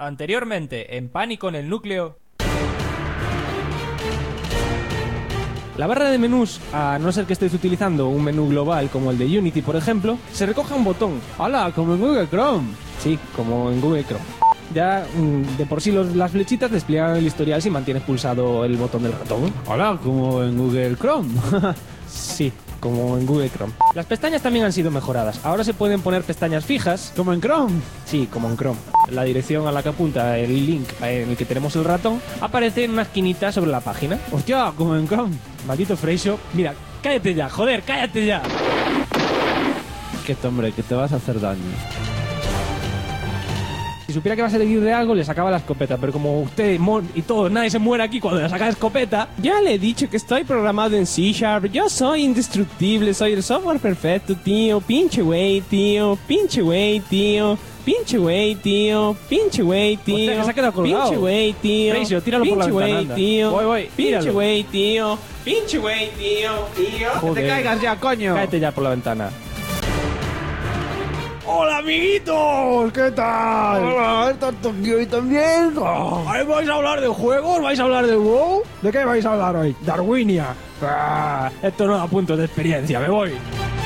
Anteriormente, en Pánico en el Núcleo. La barra de menús, a no ser que estéis utilizando un menú global como el de Unity, por ejemplo, se recoge un botón. ¡Hala! Como en Google Chrome. Sí, como en Google Chrome. Ya de por sí las flechitas despliegan el historial si mantienes pulsado el botón del ratón. ¡Hala! Como en Google Chrome. Sí, como en Google Chrome. Las pestañas también han sido mejoradas. Ahora se pueden poner pestañas fijas. Como en Chrome. Sí, como en Chrome. La dirección a la que apunta el link en el que tenemos el ratón aparece en una esquinita sobre la página. ¡Hostia! Como en Chrome. Maldito Freixo. Mira, cállate ya, joder, cállate ya. Quieto, hombre, que te vas a hacer daño. Si supiera que vas a elegir de algo, le sacaba la escopeta. Pero como usted y todos, nadie se muere aquí cuando le saca la escopeta. Ya le he dicho que estoy programado en C#. Yo soy indestructible, soy el software perfecto, tío. Pinche güey, tío. Pinche güey, tío. Pinche güey, tío. Pinche güey, tío. Hostia, que se ha quedado colgado. Pinche güey, tío. Freixo, tíralo por la Pinche ventana, güey, anda. tío. Voy, Pinche tíralo. güey, tío. Pinche güey, tío. Tío. Joder. ¡Que te caigas ya, coño! Cállate ya por la ventana. ¡Hola, amiguitos! ¿Qué tal? Hola, ¿estás Tokio y también? ¿Vais a hablar de juegos? ¿Vais a hablar de WoW? ¿De qué vais a hablar hoy? Darwinia. Esto no da puntos de experiencia, me voy.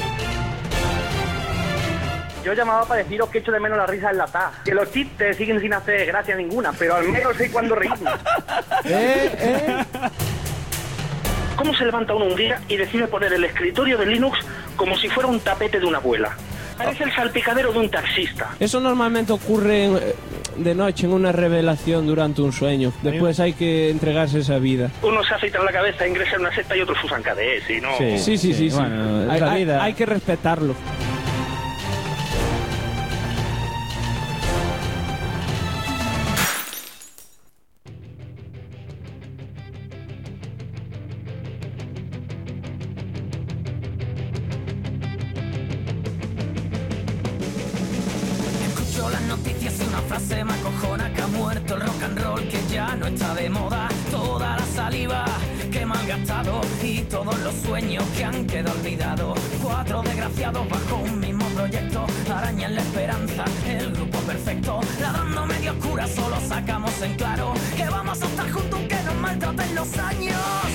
Yo llamaba para deciros que echo de menos la risa enlatada. Que los chistes siguen sin hacer gracia ninguna, pero al menos sé cuándo reírme. ¿Cómo se levanta uno un día y decide poner el escritorio de Linux como si fuera un tapete de una abuela? Parece el salpicadero de un taxista. Eso normalmente ocurre de noche en una revelación durante un sueño. Después hay que entregarse esa vida. Uno se afeita la cabeza, ingresa en una secta y otros usan KDS y no... Sí. Bueno, es la vida. Hay que respetarlo. Escucho las noticias y una frase me acojona: que ha muerto el rock and roll, que ya no está de moda. Toda la saliva que me han gastado y todos los sueños que han quedado olvidados. 4 desgraciados bajo un mismo proyecto arañan la esperanza, el grupo perfecto. Ladrando medio oscura solo sacamos en claro que vamos a estar juntos aunque nos maltraten los años.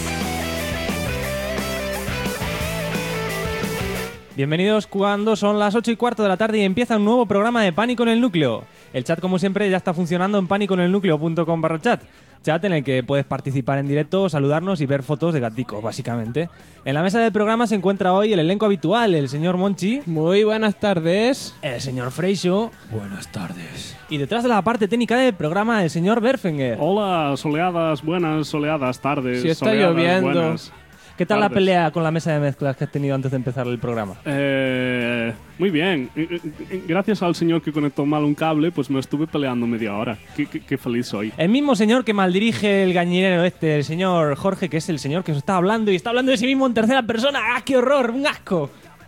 Bienvenidos cuando son las 8:15 de la tarde y empieza un nuevo programa de Pánico en el Núcleo. El chat, como siempre, ya está funcionando en panicoenelnucleo.com/chat. Chat en el que puedes participar en directo, saludarnos y ver fotos de gaticos, básicamente. En la mesa del programa se encuentra hoy el elenco habitual: el señor Monchi, Muy buenas tardes. el señor Freixo Buenas tardes. y detrás de la parte técnica del programa el señor Berfenger. Hola, soleadas, buenas, soleadas tardes. Si está soleadas, lloviendo. buenas ¿Qué tal la tardes. pelea con la mesa de mezclas que has tenido antes de empezar el programa? Muy bien. Gracias al señor que conectó mal un cable, pues me estuve peleando media hora. Qué feliz soy. El mismo señor que maldirige el gañinero este, el señor Jorge, que es el señor que os está hablando y está hablando de sí mismo en tercera persona. ¡Ah, qué horror! ¡Un asco!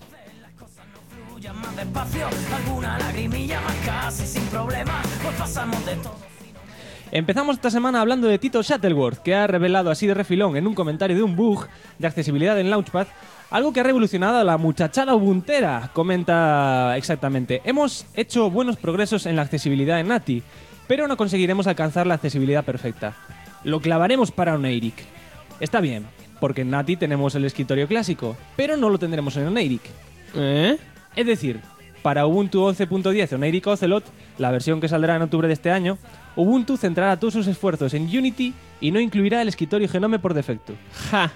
Fluyan más despacio, alguna lagrimilla más casi sin problema, pues pasamos de todo. Empezamos esta semana hablando de Tito Shuttleworth, que ha revelado así de refilón en un comentario de un bug de accesibilidad en Launchpad algo que ha revolucionado a la muchachada ubuntera. Comenta exactamente: hemos hecho buenos progresos en la accesibilidad en NATI, pero no conseguiremos alcanzar la accesibilidad perfecta. Lo clavaremos para Oneirik. Está bien, porque en NATI tenemos el escritorio clásico, pero no lo tendremos en Oneirik. Es decir, para Ubuntu 11.10 Oneirik Ocelot, la versión que saldrá en octubre de este año, Ubuntu centrará todos sus esfuerzos en Unity y no incluirá el escritorio Genome por defecto. Ja.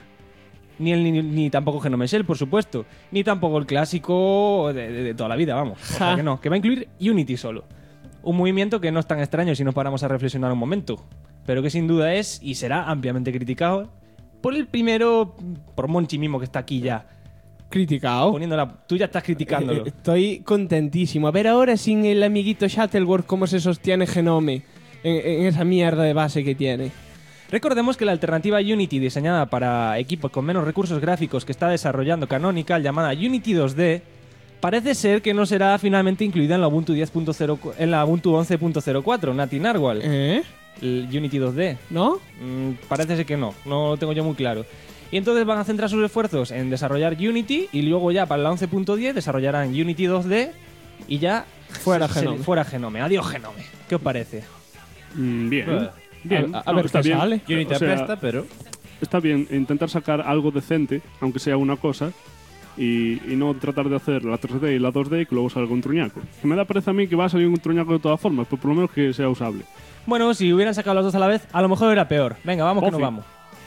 Ni tampoco Genome Shell, por supuesto. Ni tampoco el clásico de toda la vida, vamos. O sea que no, que va a incluir Unity solo. Un movimiento que no es tan extraño si nos paramos a reflexionar un momento, pero que sin duda es y será ampliamente criticado por el primero, por Monchi mismo, que está aquí ya. Criticado. Tú ya estás criticándolo. Estoy contentísimo. A ver ahora sin el amiguito Shuttleworth cómo se sostiene Genome en esa mierda de base que tiene. Recordemos que la alternativa Unity diseñada para equipos con menos recursos gráficos que está desarrollando Canonical, llamada Unity 2D, parece ser que no será finalmente incluida en la Ubuntu 10.0, en la Ubuntu 11.04, Nati Narwhal. El Unity 2D. ¿No? Parece ser que no lo tengo yo muy claro. Y entonces van a centrar sus esfuerzos en desarrollar Unity y luego ya para la 11.10 desarrollarán Unity 2D y ya Fuera Genome. Fuera Genome. Adiós Genome. ¿Qué os parece? Bien. Bien. A ver está qué bien. sale. Yo ni te O sea, presta, pero... Está bien intentar sacar algo decente, aunque sea una cosa, y no tratar de hacer la 3D y la 2D y que luego salga un truñaco. Que me da parece a mí que va a salir un truñaco de todas formas, pero por lo menos que sea usable. Bueno, si hubieran sacado las dos a la vez, a lo mejor era peor. Venga, vamos que nos Pofi. vamos.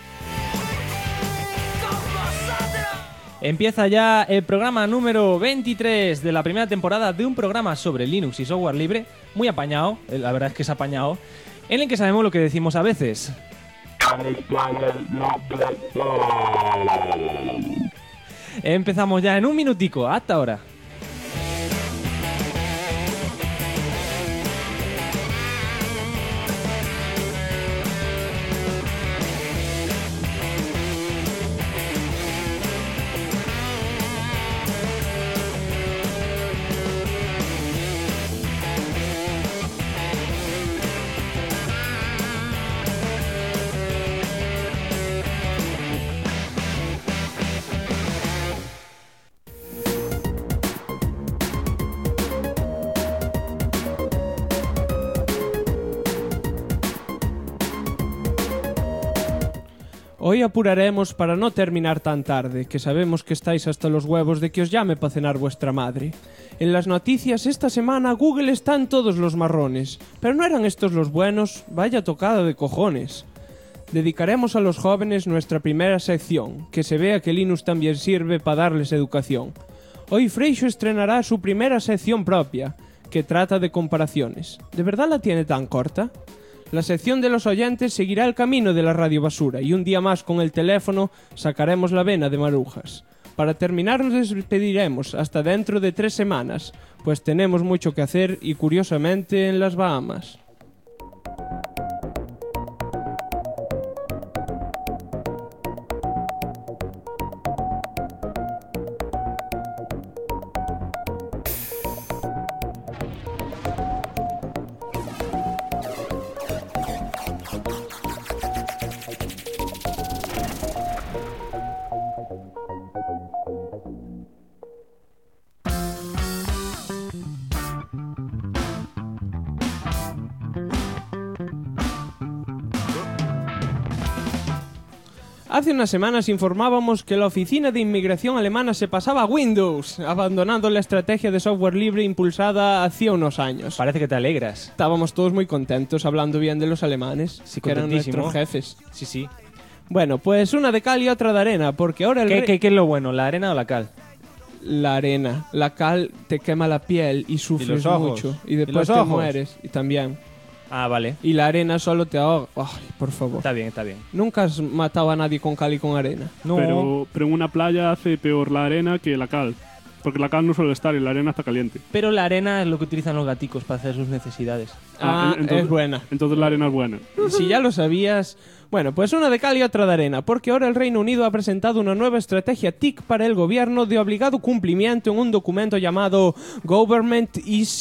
Empieza ya el programa número 23 de la primera temporada de un programa sobre Linux y software libre, muy apañado, la verdad es que es apañado, en el que sabemos lo que decimos a veces. Empezamos ya en un minutico, hasta ahora. Hoy apuraremos para no terminar tan tarde, que sabemos que estáis hasta los huevos de que os llame para cenar vuestra madre. En las noticias esta semana Google está en todos los marrones, pero no eran estos los buenos, vaya tocada de cojones. Dedicaremos a los jóvenes nuestra primera sección, que se vea que Linux también sirve para darles educación. Hoy Freixo estrenará su primera sección propia, que trata de comparaciones. ¿De verdad la tiene tan corta? La sección de los oyentes seguirá el camino de la radio basura y un día más con el teléfono sacaremos la vena de marujas. Para terminar nos despediremos hasta dentro de 3 semanas, pues tenemos mucho que hacer y curiosamente en las Bahamas. Hace unas semanas informábamos que la Oficina de Inmigración alemana se pasaba a Windows, abandonando la estrategia de software libre impulsada hacía unos años. Parece que te alegras. Estábamos todos muy contentos hablando bien de los alemanes, Sí, que eran contentísimo. nuestros jefes. Sí, sí. Bueno, pues una de cal y otra de arena, porque ahora el ¿Qué es lo bueno, la arena o la cal? La arena, la cal te quema la piel y sufres los ojos. mucho. Y después los te ojos. mueres. Y también. Ah, vale. Y la arena solo te ahoga. Ay, por favor. Está bien, está bien. Nunca has matado a nadie con cal y con arena. No, Pero en una playa hace peor la arena que la cal. Porque la cal no suele estar y la arena está caliente. pero la arena es lo que utilizan los gaticos para hacer sus necesidades. Es buena. Entonces la arena es buena. Si ya lo sabías... Bueno, pues una de cal y otra de arena, porque ahora el Reino Unido ha presentado una nueva estrategia TIC para el gobierno de obligado cumplimiento en un documento llamado Government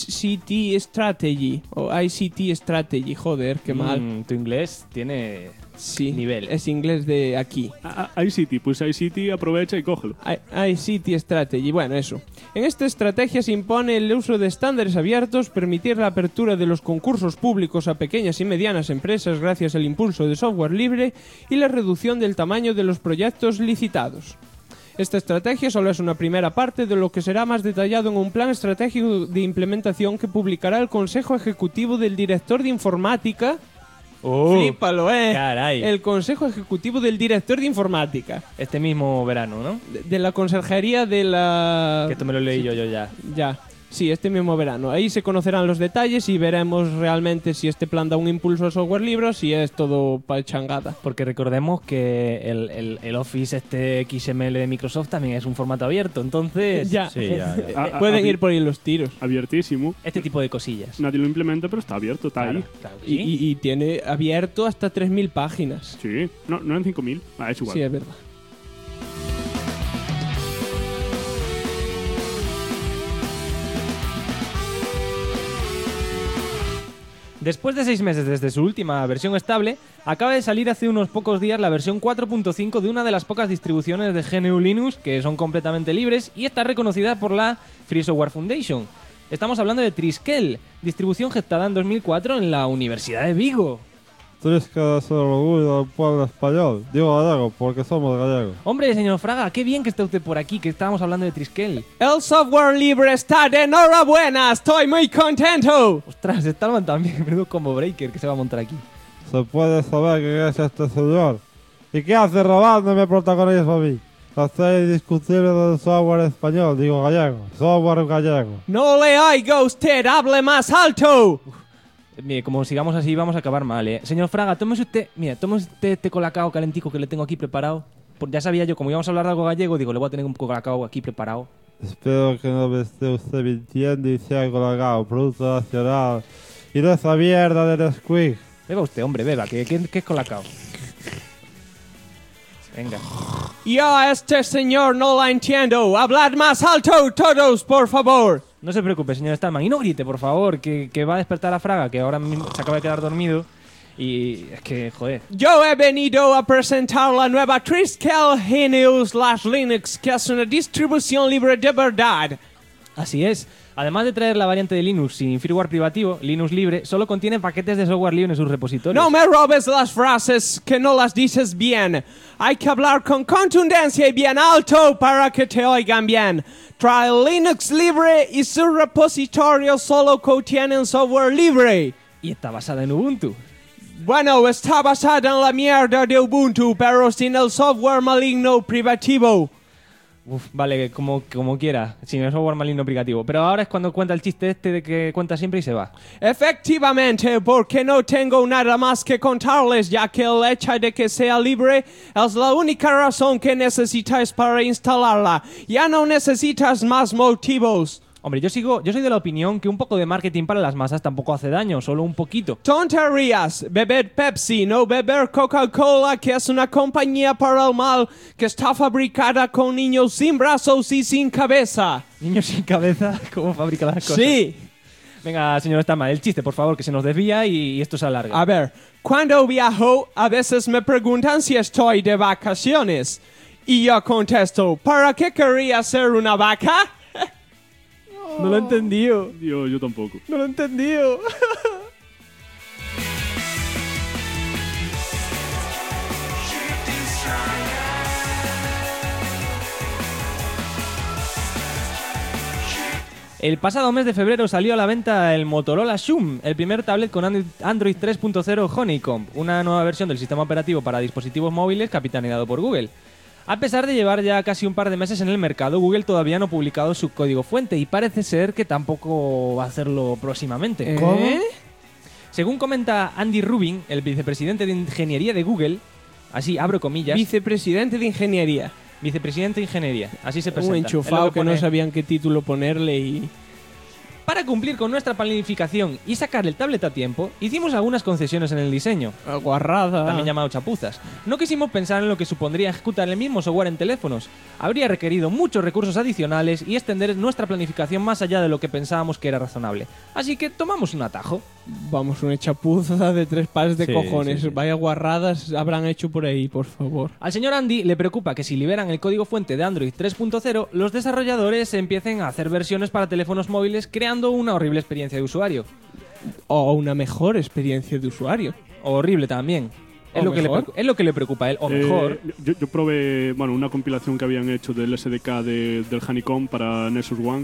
ICT Strategy, o ICT Strategy, joder, qué mal. Tu inglés tiene Sí, nivel. es inglés de aquí. iCity, pues iCity aprovecha y cógelo. ICT Strategy, bueno, eso. En esta estrategia se impone el uso de estándares abiertos, permitir la apertura de los concursos públicos a pequeñas y medianas empresas gracias al impulso de software libre y la reducción del tamaño de los proyectos licitados. Esta estrategia solo es una primera parte de lo que será más detallado en un plan estratégico de implementación que publicará el Consejo Ejecutivo del Director de Informática. Flípalo, caray. El Consejo Ejecutivo del Director de Informática. Este mismo verano, ¿no? De la Conserjería de la... Que esto me lo leí yo ya. Ya. Sí, este mismo verano. Ahí se conocerán los detalles y veremos realmente si este plan da un impulso al software libre o si es todo pachangada. Porque recordemos que el Office este XML de Microsoft también es un formato abierto, entonces... Ya. Sí, ya. Pueden ir por ahí los tiros. Abiertísimo. Este tipo de cosillas. Nadie lo implementa, pero está abierto, está ahí. Claro que Y, sí. y tiene abierto hasta 3.000 páginas. Sí, no en 5.000. Es igual. Sí, es verdad. Después de 6 meses desde su última versión estable, acaba de salir hace unos pocos días la versión 4.5 de una de las pocas distribuciones de GNU Linux que son completamente libres y está reconocida por la Free Software Foundation. Estamos hablando de Triskel, distribución gestada en 2004 en la Universidad de Vigo. Triskel es el orgullo del pueblo español. Digo gallego porque somos gallegos. Hombre, señor Fraga, qué bien que está usted por aquí, que estábamos hablando de Triskel. El software libre está de enhorabuena, estoy muy contento. Ostras, Stallman también, menudo combo breaker que se va a montar aquí. ¿Se puede saber quién es este señor? ¿Y qué hace robándome protagonismo a mí? La fe indiscutible del software español, digo gallego. Software gallego. No le oigo usted, hable más alto. Mire, como sigamos así vamos a acabar mal, ¿eh? Señor Fraga, tómese usted este colacao calentico que le tengo aquí preparado. Ya sabía yo, como íbamos a hablar de algo gallego, digo, le voy a tener un colacao aquí preparado. Espero que no me esté usted mintiendo y sea colacao, producto nacional. Y no esa mierda de Nesquik. Beba usted, hombre, beba, que es colacao. Venga. Yo a este señor no la entiendo. Hablad más alto todos, por favor. No se preocupe, señor Stallman. Y no grite, por favor, que va a despertar a Fraga, que ahora mismo se acaba de quedar dormido. Y es que, joder. Yo he venido a presentar la nueva Triskel GNU/Linux, que es una distribución libre de verdad. Así es. Además de traer la variante de Linux sin firmware privativo, Linux libre solo contiene paquetes de software libre en sus repositorios. No me robes las frases, que no las dices bien. Hay que hablar con contundencia y bien alto para que te oigan bien. Trae Linux libre y su repositorio solo contienen software libre. Y está basada en Ubuntu. Bueno, está basada en la mierda de Ubuntu, pero sin el software maligno privativo. Uf, vale, como quiera, sin el software maligno privativo. Pero ahora es cuando cuenta el chiste este de que cuenta siempre y se va. Efectivamente, porque no tengo nada más que contarles, ya que el hecho de que sea libre es la única razón que necesitáis para instalarla. Ya no necesitas más motivos. Hombre, yo soy de la opinión que un poco de marketing para las masas tampoco hace daño, solo un poquito. Tonterías, beber Pepsi, no beber Coca-Cola, que es una compañía para el mal que está fabricada con niños sin brazos y sin cabeza. Niños sin cabeza, ¿cómo fabrica las cosas? Sí. Venga, señor Stallman, el chiste, por favor, que se nos desvía y esto se alarga. A ver, cuando viajo, a veces me preguntan si estoy de vacaciones. Y yo contesto, ¿para qué querría ser una vaca? No lo he entendido. Yo tampoco. No lo he entendido. El pasado mes de febrero salió a la venta el Motorola Xoom, el primer tablet con Android 3.0 Honeycomb, una nueva versión del sistema operativo para dispositivos móviles capitaneado por Google. A pesar de llevar ya casi un par de meses en el mercado, Google todavía no ha publicado su código fuente y parece ser que tampoco va a hacerlo próximamente. ¿Cómo? Según comenta Andy Rubin, el vicepresidente de ingeniería de Google, así abro comillas, Vicepresidente de Ingeniería. vicepresidente de ingeniería, así se presenta. Un Es lo enchufado que no pone. sabían qué título ponerle y... Para cumplir con nuestra planificación y sacar el tablet a tiempo, hicimos algunas concesiones en el diseño, Guarrada. también llamado chapuzas. No quisimos pensar en lo que supondría ejecutar el mismo software en teléfonos. Habría requerido muchos recursos adicionales y extender nuestra planificación más allá de lo que pensábamos que era razonable. Así que tomamos un atajo. Vamos, una chapuza de 3 pares de Sí, cojones. sí, sí. Vaya guarradas habrán hecho por ahí, por favor. Al señor Andy le preocupa que si liberan el código fuente de Android 3.0, los desarrolladores empiecen a hacer versiones para teléfonos móviles creando una horrible experiencia de usuario. O una mejor experiencia de usuario. Horrible también. Es ¿O lo, mejor? es lo que le preocupa a él. O mejor. Yo probé una compilación que habían hecho del SDK del Honeycomb para Nexus One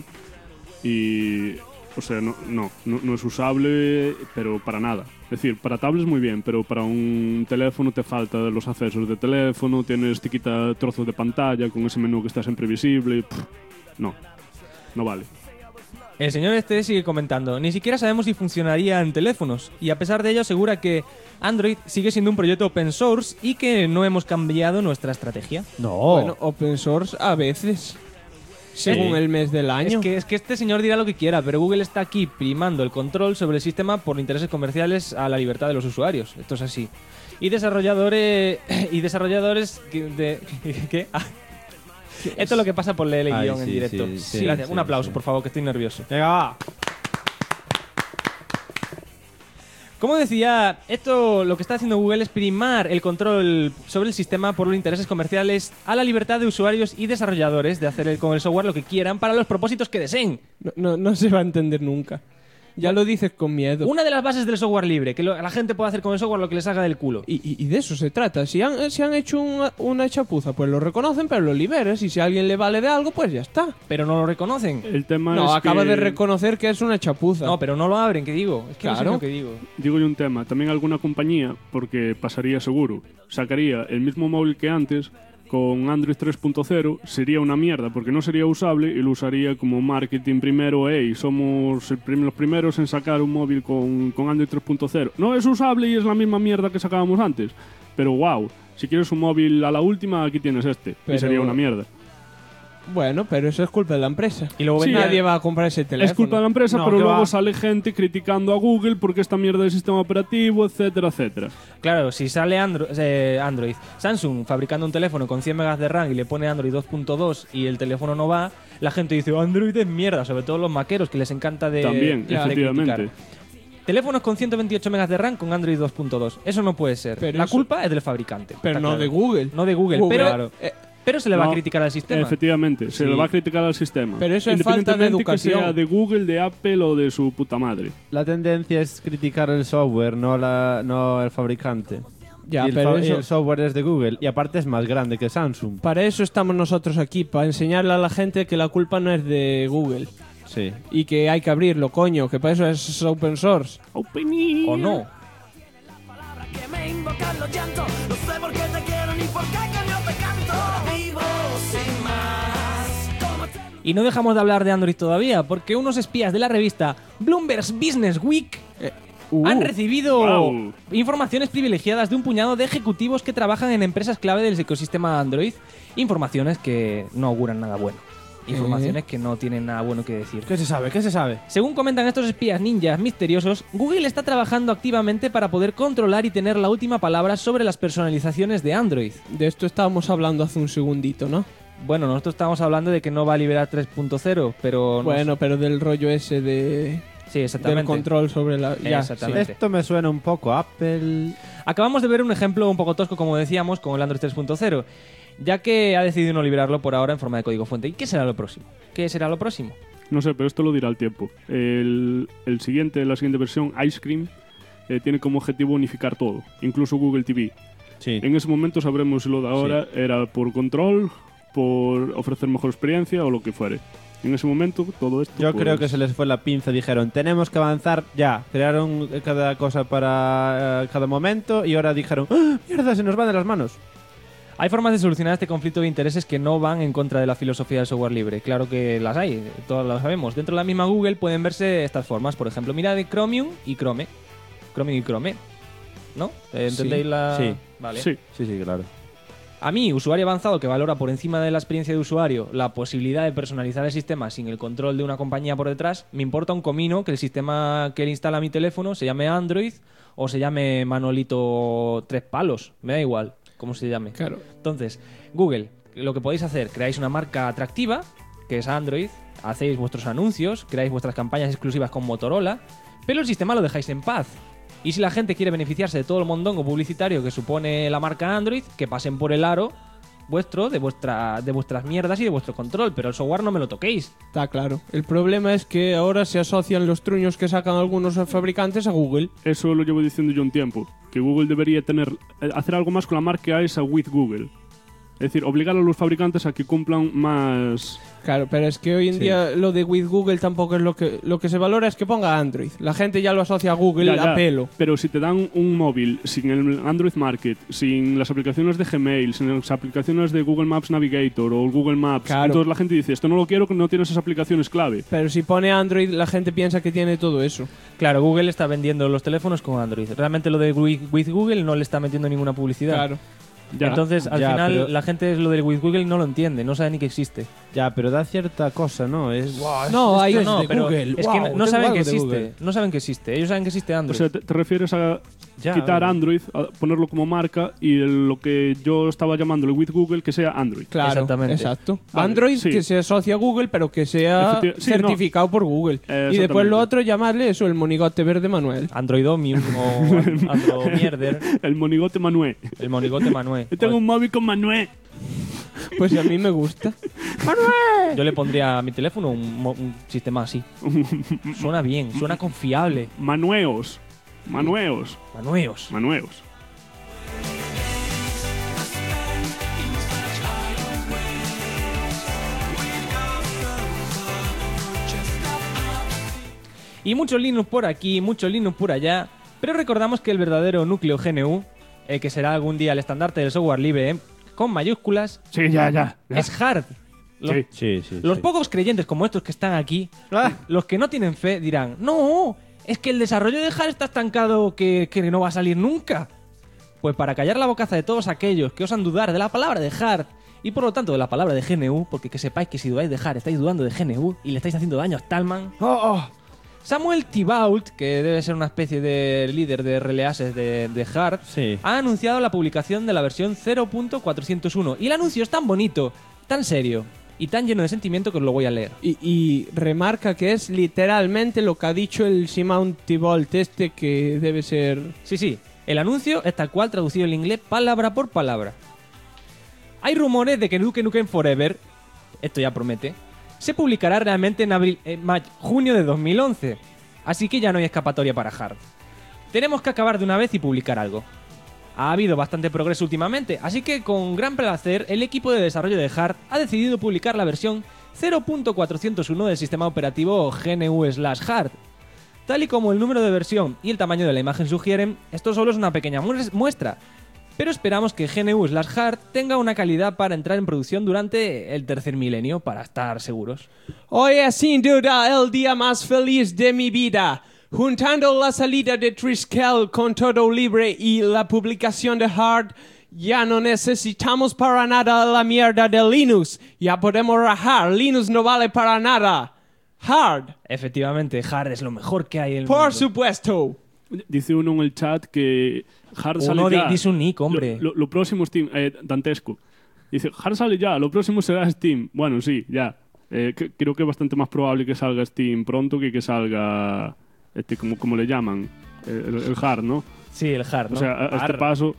y... O sea, no es usable, pero para nada. Es decir, para tablets muy bien, pero para un teléfono te falta los accesos de teléfono, te quita trozos de pantalla con ese menú que está siempre visible. No vale. El señor este sigue comentando, ni siquiera sabemos si funcionaría en teléfonos, y a pesar de ello asegura que Android sigue siendo un proyecto open source y que no hemos cambiado nuestra estrategia. No. Bueno, open source a veces. Según el mes del año. Es que este señor dirá lo que quiera, pero Google está aquí primando el control sobre el sistema por intereses comerciales a la libertad de los usuarios. Esto es así. Y desarrolladores... ¿Qué? Ah. Esto es lo que pasa por leer el Ay, guión en sí, directo. sí, Gracias. sí, Un aplauso, sí. por favor, que estoy nervioso. Venga, va. Como decía, esto lo que está haciendo Google es primar el control sobre el sistema por los intereses comerciales a la libertad de usuarios y desarrolladores de hacer con el software lo que quieran para los propósitos que deseen. No se va a entender nunca. Ya lo dices con miedo. Una de las bases del software libre, que la gente puede hacer con el software lo que les salga del culo. Y de eso se trata. Si han hecho una chapuza, pues lo reconocen, pero lo liberas. Y si a alguien le vale de algo, pues ya está. Pero no lo reconocen. El tema No, es acaba que... de reconocer que es una chapuza. No, pero no lo abren, ¿qué digo? Es que no sé Claro. lo que digo. Digo yo un tema, también alguna compañía, porque pasaría seguro, sacaría el mismo móvil que antes con Android 3.0, sería una mierda porque no sería usable y lo usaría como marketing primero. Somos los primeros en sacar un móvil con Android 3.0. No es usable y es la misma mierda que sacábamos antes, pero wow, si quieres un móvil a la última, aquí tienes este. Pero- Y sería una mierda. Bueno, pero eso es culpa de la empresa. Y luego Sí, Nadie va a comprar ese teléfono. Es culpa de la empresa, No, pero que luego va. sale gente criticando a Google porque esta mierda de sistema operativo, etcétera, etcétera. Claro, si sale Android, Samsung fabricando un teléfono con 100 megas de RAM y le pone Android 2.2 y el teléfono no va, la gente dice, Android es mierda, sobre todo los maqueros que les encanta de También, de efectivamente. criticar. Teléfonos con 128 megas de RAM con Android 2.2. Eso no puede ser. Pero la eso- culpa es del fabricante. Pero está no claro. de Google. No de Google, Google, pero, claro. pero se le va a No, criticar al sistema. Efectivamente, se Sí. le va a criticar al sistema. Pero eso es falta de Independientemente que sea educación. de Google, de Apple o de su puta madre. La tendencia es criticar el software, no el fabricante. Ya, y pero y eso- el software es de Google y aparte es más grande que Samsung. Para eso estamos nosotros aquí, para enseñarle a la gente que la culpa no es de Google. Sí. Y que hay que abrirlo, coño, que para eso es open source. Opening. ¿O no? Palabras que me invocan los llantos. No sé por qué te quiero ni por qué coño te canto. Vivo sin más. Como te- Y no dejamos de hablar de Android todavía, porque unos espías de la revista Bloomberg Business Week han recibido Wow. informaciones privilegiadas de un puñado de ejecutivos que trabajan en empresas clave del ecosistema Android. Informaciones que no auguran nada bueno. Informaciones que no tienen nada bueno que decir. ¿Qué se sabe? ¿Qué se sabe? Según comentan estos espías ninjas misteriosos, Google está trabajando activamente para poder controlar y tener la última palabra sobre las personalizaciones de Android. De esto estábamos hablando hace un segundito, ¿no? Bueno, nosotros estamos hablando de que no va a liberar 3.0, pero... no Bueno, pero del rollo ese de... Sí, exactamente. Del control sobre la... Ya, Exactamente. Esto me suena un poco a Apple. Acabamos de ver un ejemplo un poco tosco, como decíamos, con el Android 3.0, ya que ha decidido no liberarlo por ahora en forma de código fuente. ¿Y qué será lo próximo? ¿Qué será lo próximo? No sé, pero esto lo dirá el tiempo. La siguiente versión, Ice Cream, tiene como objetivo unificar todo, incluso Google TV. Sí. En ese momento sabremos si lo de ahora era por control, por ofrecer mejor experiencia o lo que fuere. En ese momento, todo esto... Yo pues, creo que se les fue la pinza. Dijeron, tenemos que avanzar ya. Crearon cada cosa para cada momento y ahora dijeron, ¡ah, mierda, se nos va de las manos! Hay formas de solucionar este conflicto de intereses que no van en contra de la filosofía del software libre. Claro que las hay, todas las sabemos. Dentro de la misma Google pueden verse estas formas. Por ejemplo, mirad de Chromium y Chrome. Chromium y Chrome. ¿No? ¿Entendéis la...? Sí. Vale. Sí, Sí, sí, claro. A mí, usuario avanzado que valora por encima de la experiencia de usuario la posibilidad de personalizar el sistema sin el control de una compañía por detrás, me importa un comino que el sistema que le instala a mi teléfono se llame Android o se llame Manolito Tres Palos. Me da igual cómo se llame. Claro. Entonces, Google, lo que podéis hacer, creáis una marca atractiva, que es Android, hacéis vuestros anuncios, creáis vuestras campañas exclusivas con Motorola, pero el sistema lo dejáis en paz. Y si la gente quiere beneficiarse de todo el mondongo publicitario que supone la marca Android, que pasen por el aro vuestro, de vuestras mierdas y de vuestro control, pero el software no me lo toquéis. Está claro. El problema es que ahora se asocian los truños que sacan algunos fabricantes a Google. eso lo llevo diciendo yo un tiempo. Que Google debería hacer algo más con la marca esa with Google. Es decir, obligar a los fabricantes a que cumplan más... Claro, pero es que hoy en día lo de with Google tampoco es lo que se valora, es que ponga Android. La gente ya lo asocia a Google Ya, ya. a pelo. Pero si te dan un móvil sin el Android Market, sin las aplicaciones de Gmail, sin las aplicaciones de Google Maps Navigator o Google Maps, Claro. entonces la gente dice, esto no lo quiero, que no tiene esas aplicaciones clave. Pero si pone Android, la gente piensa que tiene todo eso. Claro, Google está vendiendo los teléfonos con Android. Realmente lo de with Google no le está metiendo ninguna publicidad. Claro. Ya. Entonces, al Ya, final, pero- la gente lo del with Google no lo entiende, no sabe ni que existe. Ya, pero da cierta cosa, ¿no? Es... No, hay es no, de pero Google. es que Wow, no tengo saben que algo de existe. Google. No saben que existe. Ellos saben que existe O Android. sea, te refieres a Ya, quitar hombre. Android, a ponerlo como marca y lo que yo estaba llamándole with Google que sea Android. Claro, Exactamente. exacto. Vale, Android sí. que se asocia a Google, pero que sea Sí, certificado por Google. Y después exactamente. lo otro, llamarle eso, el monigote verde Manuel. Androidomium o Andromierder. El monigote Manuel. El monigote Manuel. Yo tengo un móvil con Manuel. Pues a mí me gusta. Yo le pondría a mi teléfono un sistema así. Suena bien, suena confiable. Manueos. Manueos. Manueos. Y mucho Linux por aquí, mucho Linux por allá. Pero recordamos que el verdadero núcleo GNU, el que será algún día el estandarte del software libre, con mayúsculas, Sí, ya. es hard. Los, Sí. los pocos creyentes como estos que están aquí, los que no tienen fe, dirán: no, es que el desarrollo de hard está estancado, que no va a salir nunca. Pues para callar la bocaza de todos aquellos que osan dudar de la palabra de hard y por lo tanto de la palabra de GNU, porque que sepáis que si dudáis de hard estáis dudando de GNU y le estáis haciendo daño a Stallman, Samuel Thibault, que debe ser una especie de líder de releases de hard, ha anunciado la publicación de la versión 0.401. Y el anuncio es tan bonito, tan serio y tan lleno de sentimiento que os lo voy a leer. Y remarca que es literalmente lo que ha dicho el Simon Thibault que debe ser... Sí, el anuncio es tal cual traducido al inglés palabra por palabra. Hay rumores de que Duke Nukem Forever, esto ya promete, se publicará realmente en junio de 2011. Así que ya no hay escapatoria para hard. Tenemos que acabar de una vez y publicar algo. Ha habido bastante progreso últimamente, así que con gran placer el equipo de desarrollo de hard ha decidido publicar la versión 0.401 del sistema operativo GNU/hard. Tal y como el número de versión y el tamaño de la imagen sugieren, esto solo es una pequeña muestra. Pero esperamos que GNU/hard tenga una calidad para entrar en producción durante el tercer milenio, para estar seguros. Hoy es sin duda el día más feliz de mi vida. Juntando la salida de Triskel con todo libre y la publicación de hard, ya no necesitamos para nada la mierda de Linux. Ya podemos rajar, Linux no vale para nada. Hard. Efectivamente, hard es lo mejor que hay en el Por mundo. supuesto. Dice uno en el chat que Hard sale Uno ya. dice un nick, hombre. Lo próximo es Steam, dantesco. Dice, Hard sale ya, lo próximo será Steam. Bueno, sí, ya. Creo que es bastante más probable que salga Steam pronto que salga, como le llaman, el Hard, ¿no? Sí, el hard, ¿no? O sea, a este Hard. paso,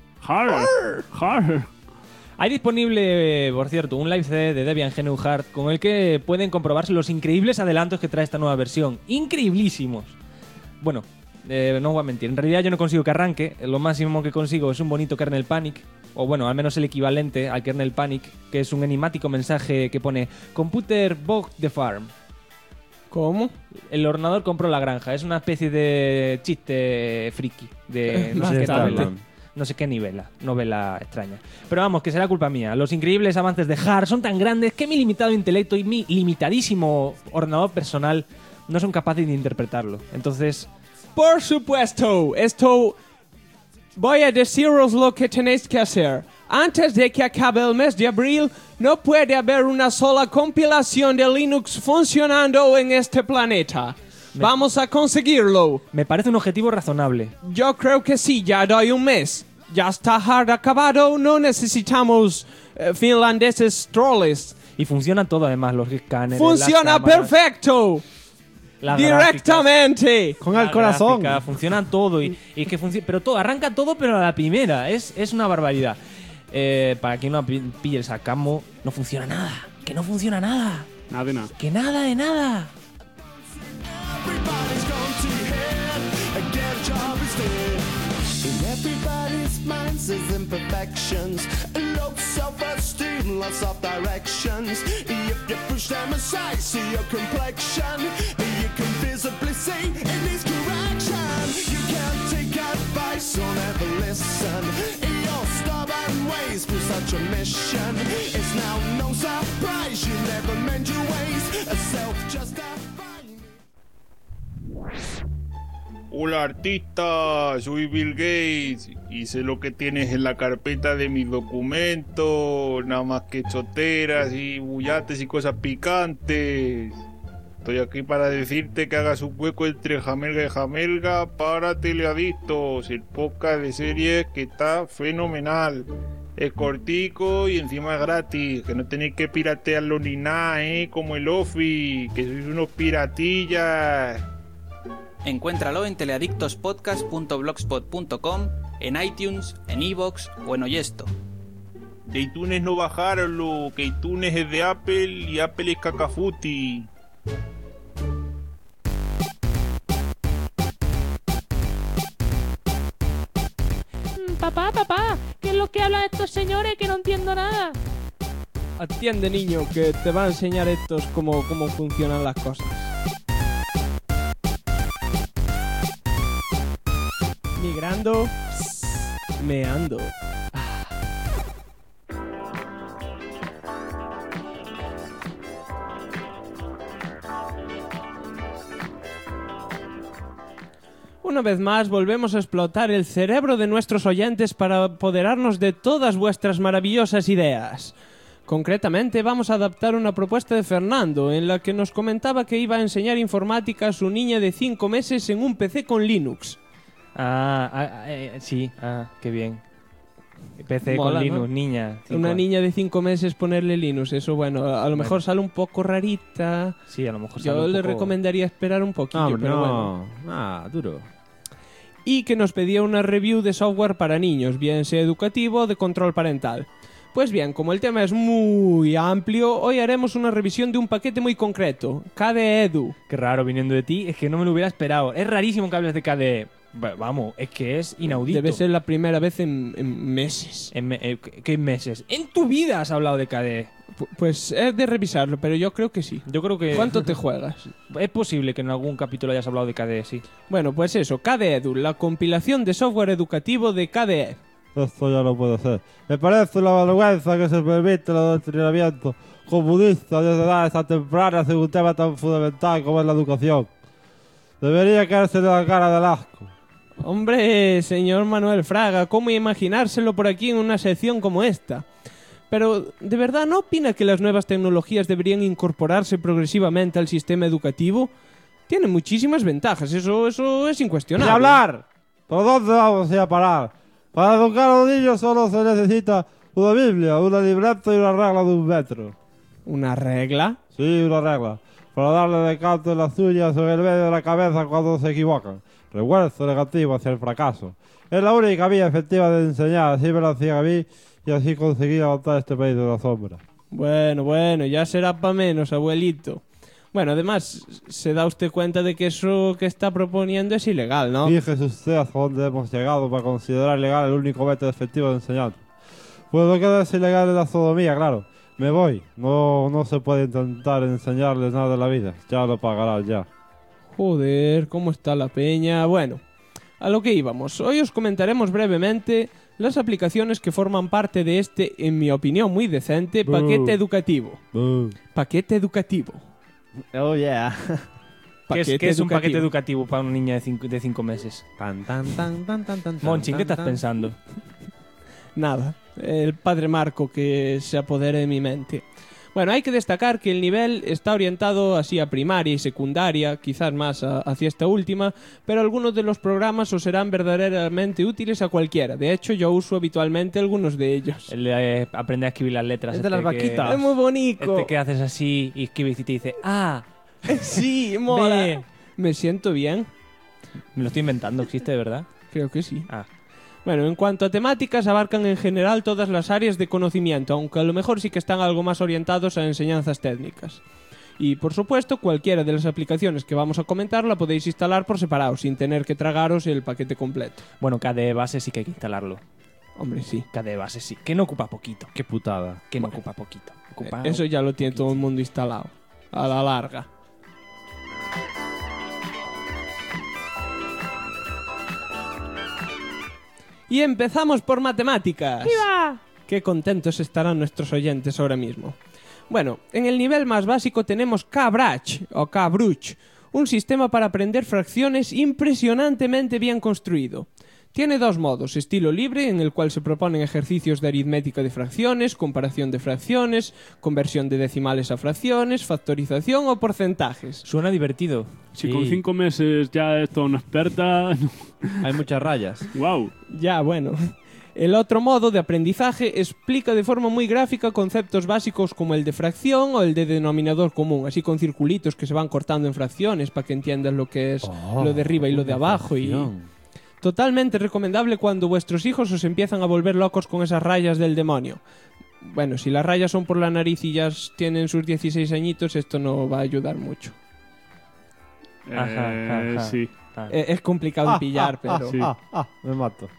Hard. Hay disponible, por cierto, un live CD de Debian GNU Hard con el que pueden comprobarse los increíbles adelantos que trae esta nueva versión. ¡Increíblísimos! Bueno, no os voy a mentir. En realidad yo no consigo que arranque. Lo máximo que consigo es un bonito kernel panic. O bueno, al menos el equivalente al kernel panic, que es un enigmático mensaje que pone Computer bought the farm. ¿Cómo? El ordenador compró la granja. Es una especie de chiste friki. De no sé qué Bastante. novela. No sé qué novela extraña. Pero vamos, que será culpa mía. Los increíbles avances de hard son tan grandes que mi limitado intelecto y mi limitadísimo ordenador personal no son capaces de interpretarlo. Entonces, Por supuesto, esto... Voy a deciros lo que tenéis que hacer. Antes de que acabe el mes de abril, no puede haber una sola compilación de Linux funcionando en este planeta. Vamos a conseguirlo. me parece un objetivo razonable. Yo creo que sí, ya doy un mes. Ya está hard acabado, no necesitamos finlandeses troles. Y funciona todo además, los escáneres, Funciona las cámaras, perfecto. las Directamente. Con gráficas, el corazón. la gráfica, funciona todo y que pero todo, arranca todo pero a la primera. Es una barbaridad. Para quien no pille el sacamo, no funciona nada. Que no funciona nada. Nada de nada. Que nada de nada. Everybody's gone to hell and get a job instead. In everybody's minds there's imperfections, low self-esteem, lots of directions. If you push them aside, see your complexion, you can visibly see it needs correction. You can't take advice, so never listen. Your stubborn ways for such a mission. It's now no surprise you never mend your ways, self-justifying. Hola artista, soy Bill Gates y sé lo que tienes en la carpeta de mis documentos, nada más que choteras y bullates y cosas picantes. Estoy aquí para decirte que hagas un hueco entre Jamelga y Jamelga para Teleadictos, el podcast de series que está fenomenal. Es cortico y encima es gratis, que no tenéis que piratearlo ni nada, como el Ofi, que sois unos piratillas. Encuéntralo en teleadictospodcast.blogspot.com, en iTunes, en iVoox o en Oyesto. De iTunes no bajarlo, que iTunes es de Apple y Apple es cacafuti. Papá, ¿qué es lo que hablan estos señores que no entiendo nada? Atiende, niño, que te va a enseñar estos cómo funcionan las cosas. Migrando, meando. Una vez más volvemos a explotar el cerebro de nuestros oyentes para apoderarnos de todas vuestras maravillosas ideas. Concretamente vamos a adaptar una propuesta de Fernando en la que nos comentaba que iba a enseñar informática a su niña de 5 meses en un PC con Linux. Sí, qué bien. PC Mola, con Linux, ¿no? niña. Una niña de 5 meses ponerle Linux, eso bueno, a lo mejor sale un poco rarita. Sí, a lo mejor Yo sale un le poco... recomendaría esperar un poquillo, pero bueno. Duro. Y que nos pedía una review de software para niños, bien sea educativo o de control parental. Pues bien, como el tema es muy amplio, hoy haremos una revisión de un paquete muy concreto, KDE Edu. Qué raro viniendo de ti, es que no me lo hubiera esperado. Es rarísimo que hables de KDE. Vamos, es que es inaudito. Debe ser la primera vez en meses. ¿Qué meses? En tu vida has hablado de KDE. Pues es de revisarlo, pero yo creo que sí. Yo creo que... ¿Cuánto te juegas? Es posible que en algún capítulo hayas hablado de KDE, sí. Bueno, pues eso, KDE Edu, la compilación de software educativo de KDE. Esto ya no puede ser. Me parece una vergüenza que se permite el adoctrinamiento comunista desde edades tan tempranas en un tema tan fundamental como es la educación. Debería caerse de la cara del asco. Hombre, señor Manuel Fraga, ¿cómo imaginárselo por aquí en una sección como esta? Pero, ¿de verdad no opina que las nuevas tecnologías deberían incorporarse progresivamente al sistema educativo? Tiene muchísimas ventajas, eso es incuestionable. ¡Ni hablar! ¿Por dónde vamos a ir a parar? Para educar a los niños solo se necesita una Biblia, una libreta y una regla de 1 metro. ¿Una regla? Sí, una regla. Para darle descanso en las uñas o en el medio de la cabeza cuando se equivocan. Refuerzo negativo hacia el fracaso. Es la única vía efectiva de enseñar, así me lo hacían a mí y así conseguí levantar este país de la sombra. Bueno, ya será pa' menos, abuelito. Bueno, además, se da usted cuenta de que eso que está proponiendo es ilegal, ¿no? Fíjese usted hasta dónde hemos llegado para considerar legal el único método efectivo de enseñar. Pues lo que es ilegal es la sodomía, claro. Me voy. No se puede intentar enseñarles nada de la vida. Ya lo pagarás, ya. Joder, ¿cómo está la peña? Bueno, a lo que íbamos. Hoy os comentaremos brevemente las aplicaciones que forman parte de este, en mi opinión muy decente, paquete educativo. Paquete educativo. Oh, yeah. ¿Qué es un paquete educativo para una niña de 5 meses? Monchi, ¿qué estás pensando? Nada, el padre Marco que se apodere de mi mente. Bueno, hay que destacar que el nivel está orientado así a primaria y secundaria, quizás más hacia esta última, pero algunos de los programas os serán verdaderamente útiles a cualquiera. De hecho, yo uso habitualmente algunos de ellos. El de aprender a escribir las letras. Es de las vaquitas. Es muy bonito. Este que haces así y escribes y te dice sí, mola. Me siento bien. Me lo estoy inventando, ¿existe de verdad? Creo que sí. Bueno, en cuanto a temáticas, abarcan en general todas las áreas de conocimiento, aunque a lo mejor sí que están algo más orientados a enseñanzas técnicas. Y, por supuesto, cualquiera de las aplicaciones que vamos a comentar la podéis instalar por separado, sin tener que tragaros el paquete completo. Bueno, KDE Base sí que hay que instalarlo. Hombre, sí. KDE Base sí. Que no ocupa poquito. Qué putada. Que no ocupa poquito. Eso ya lo tiene todo el mundo instalado. A la larga. Y empezamos por matemáticas. ¡Viva! Qué contentos estarán nuestros oyentes ahora mismo. Bueno, en el nivel más básico tenemos KBruch o KBruch, Un sistema para aprender fracciones impresionantemente bien construido. Tiene 2 modos, estilo libre, en el cual se proponen ejercicios de aritmética de fracciones, comparación de fracciones, conversión de decimales a fracciones, factorización o porcentajes. Suena divertido. Si con 5 meses ya es toda una experta... Hay muchas rayas. ¡Wow! Ya, bueno. El otro modo de aprendizaje explica de forma muy gráfica conceptos básicos como el de fracción o el de denominador común, así con circulitos que se van cortando en fracciones para que entiendas lo que es lo de arriba y lo de abajo. Fracción. Totalmente recomendable cuando vuestros hijos os empiezan a volver locos con esas rayas del demonio. Bueno, si las rayas son por la nariz y ya tienen sus 16 añitos, esto no va a ayudar mucho. Ajá. Sí. Es complicado de pillar, pero... sí. Me mato.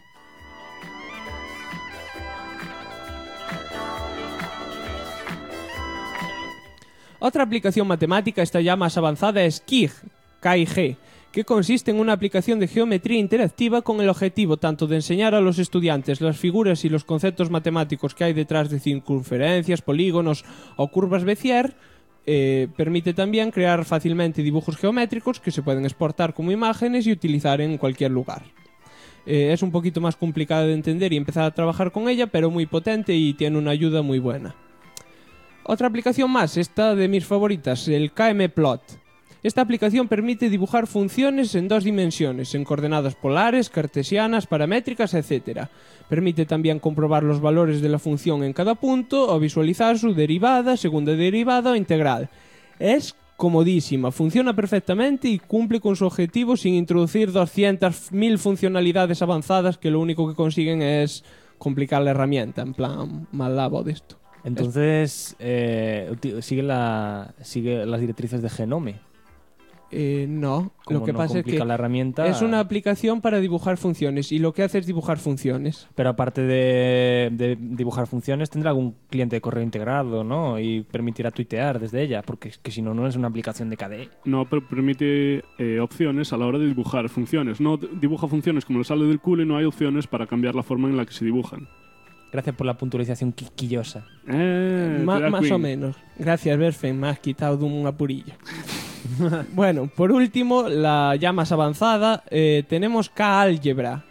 Otra aplicación matemática, esta ya más avanzada, es KIG, KIG, que consiste en una aplicación de geometría interactiva con el objetivo tanto de enseñar a los estudiantes las figuras y los conceptos matemáticos que hay detrás de circunferencias, polígonos o curvas Bézier. Permite también crear fácilmente dibujos geométricos que se pueden exportar como imágenes y utilizar en cualquier lugar. Es un poquito más complicada de entender y empezar a trabajar con ella, pero muy potente y tiene una ayuda muy buena. Otra aplicación más, esta de mis favoritas, el KMPlot. Esta aplicación permite dibujar funciones en 2 dimensiones, en coordenadas polares, cartesianas, paramétricas, etc. Permite también comprobar los valores de la función en cada punto o visualizar su derivada, segunda derivada o integral. Es comodísima, funciona perfectamente y cumple con su objetivo sin introducir 200.000 funcionalidades avanzadas que lo único que consiguen es complicar la herramienta, en plan MATLAB de esto. Entonces, sigue las directrices de Genome. No, lo que pasa es que la herramienta, es una aplicación para dibujar funciones y lo que hace es dibujar funciones. Pero aparte de dibujar funciones, tendrá algún cliente de correo integrado, ¿no? Y permitirá tuitear desde ella, porque es que si no, no es una aplicación de KDE. No, pero permite opciones a la hora de dibujar funciones. No dibuja funciones como le sale del culo y no hay opciones para cambiar la forma en la que se dibujan. Gracias por la puntualización quisquillosa. Más o menos. Gracias, Berfen, me has quitado de un apurillo. Bueno, por último, la ya más avanzada, tenemos K-Álgebra,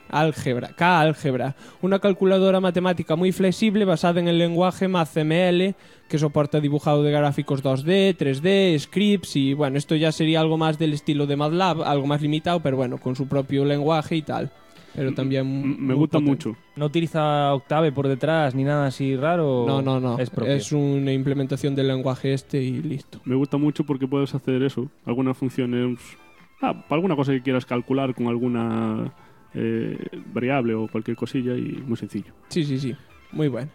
una calculadora matemática muy flexible basada en el lenguaje MathML, que soporta dibujado de gráficos 2D, 3D, scripts y bueno, esto ya sería algo más del estilo de MATLAB, algo más limitado, pero bueno, con su propio lenguaje y tal. Pero también me gusta mucho. ¿No utiliza Octave por detrás ni nada así raro? No. Es una implementación del lenguaje y listo. Me gusta mucho porque puedes hacer eso. Algunas funciones... para alguna cosa que quieras calcular con alguna variable o cualquier cosilla y muy sencillo. Sí. Muy bueno.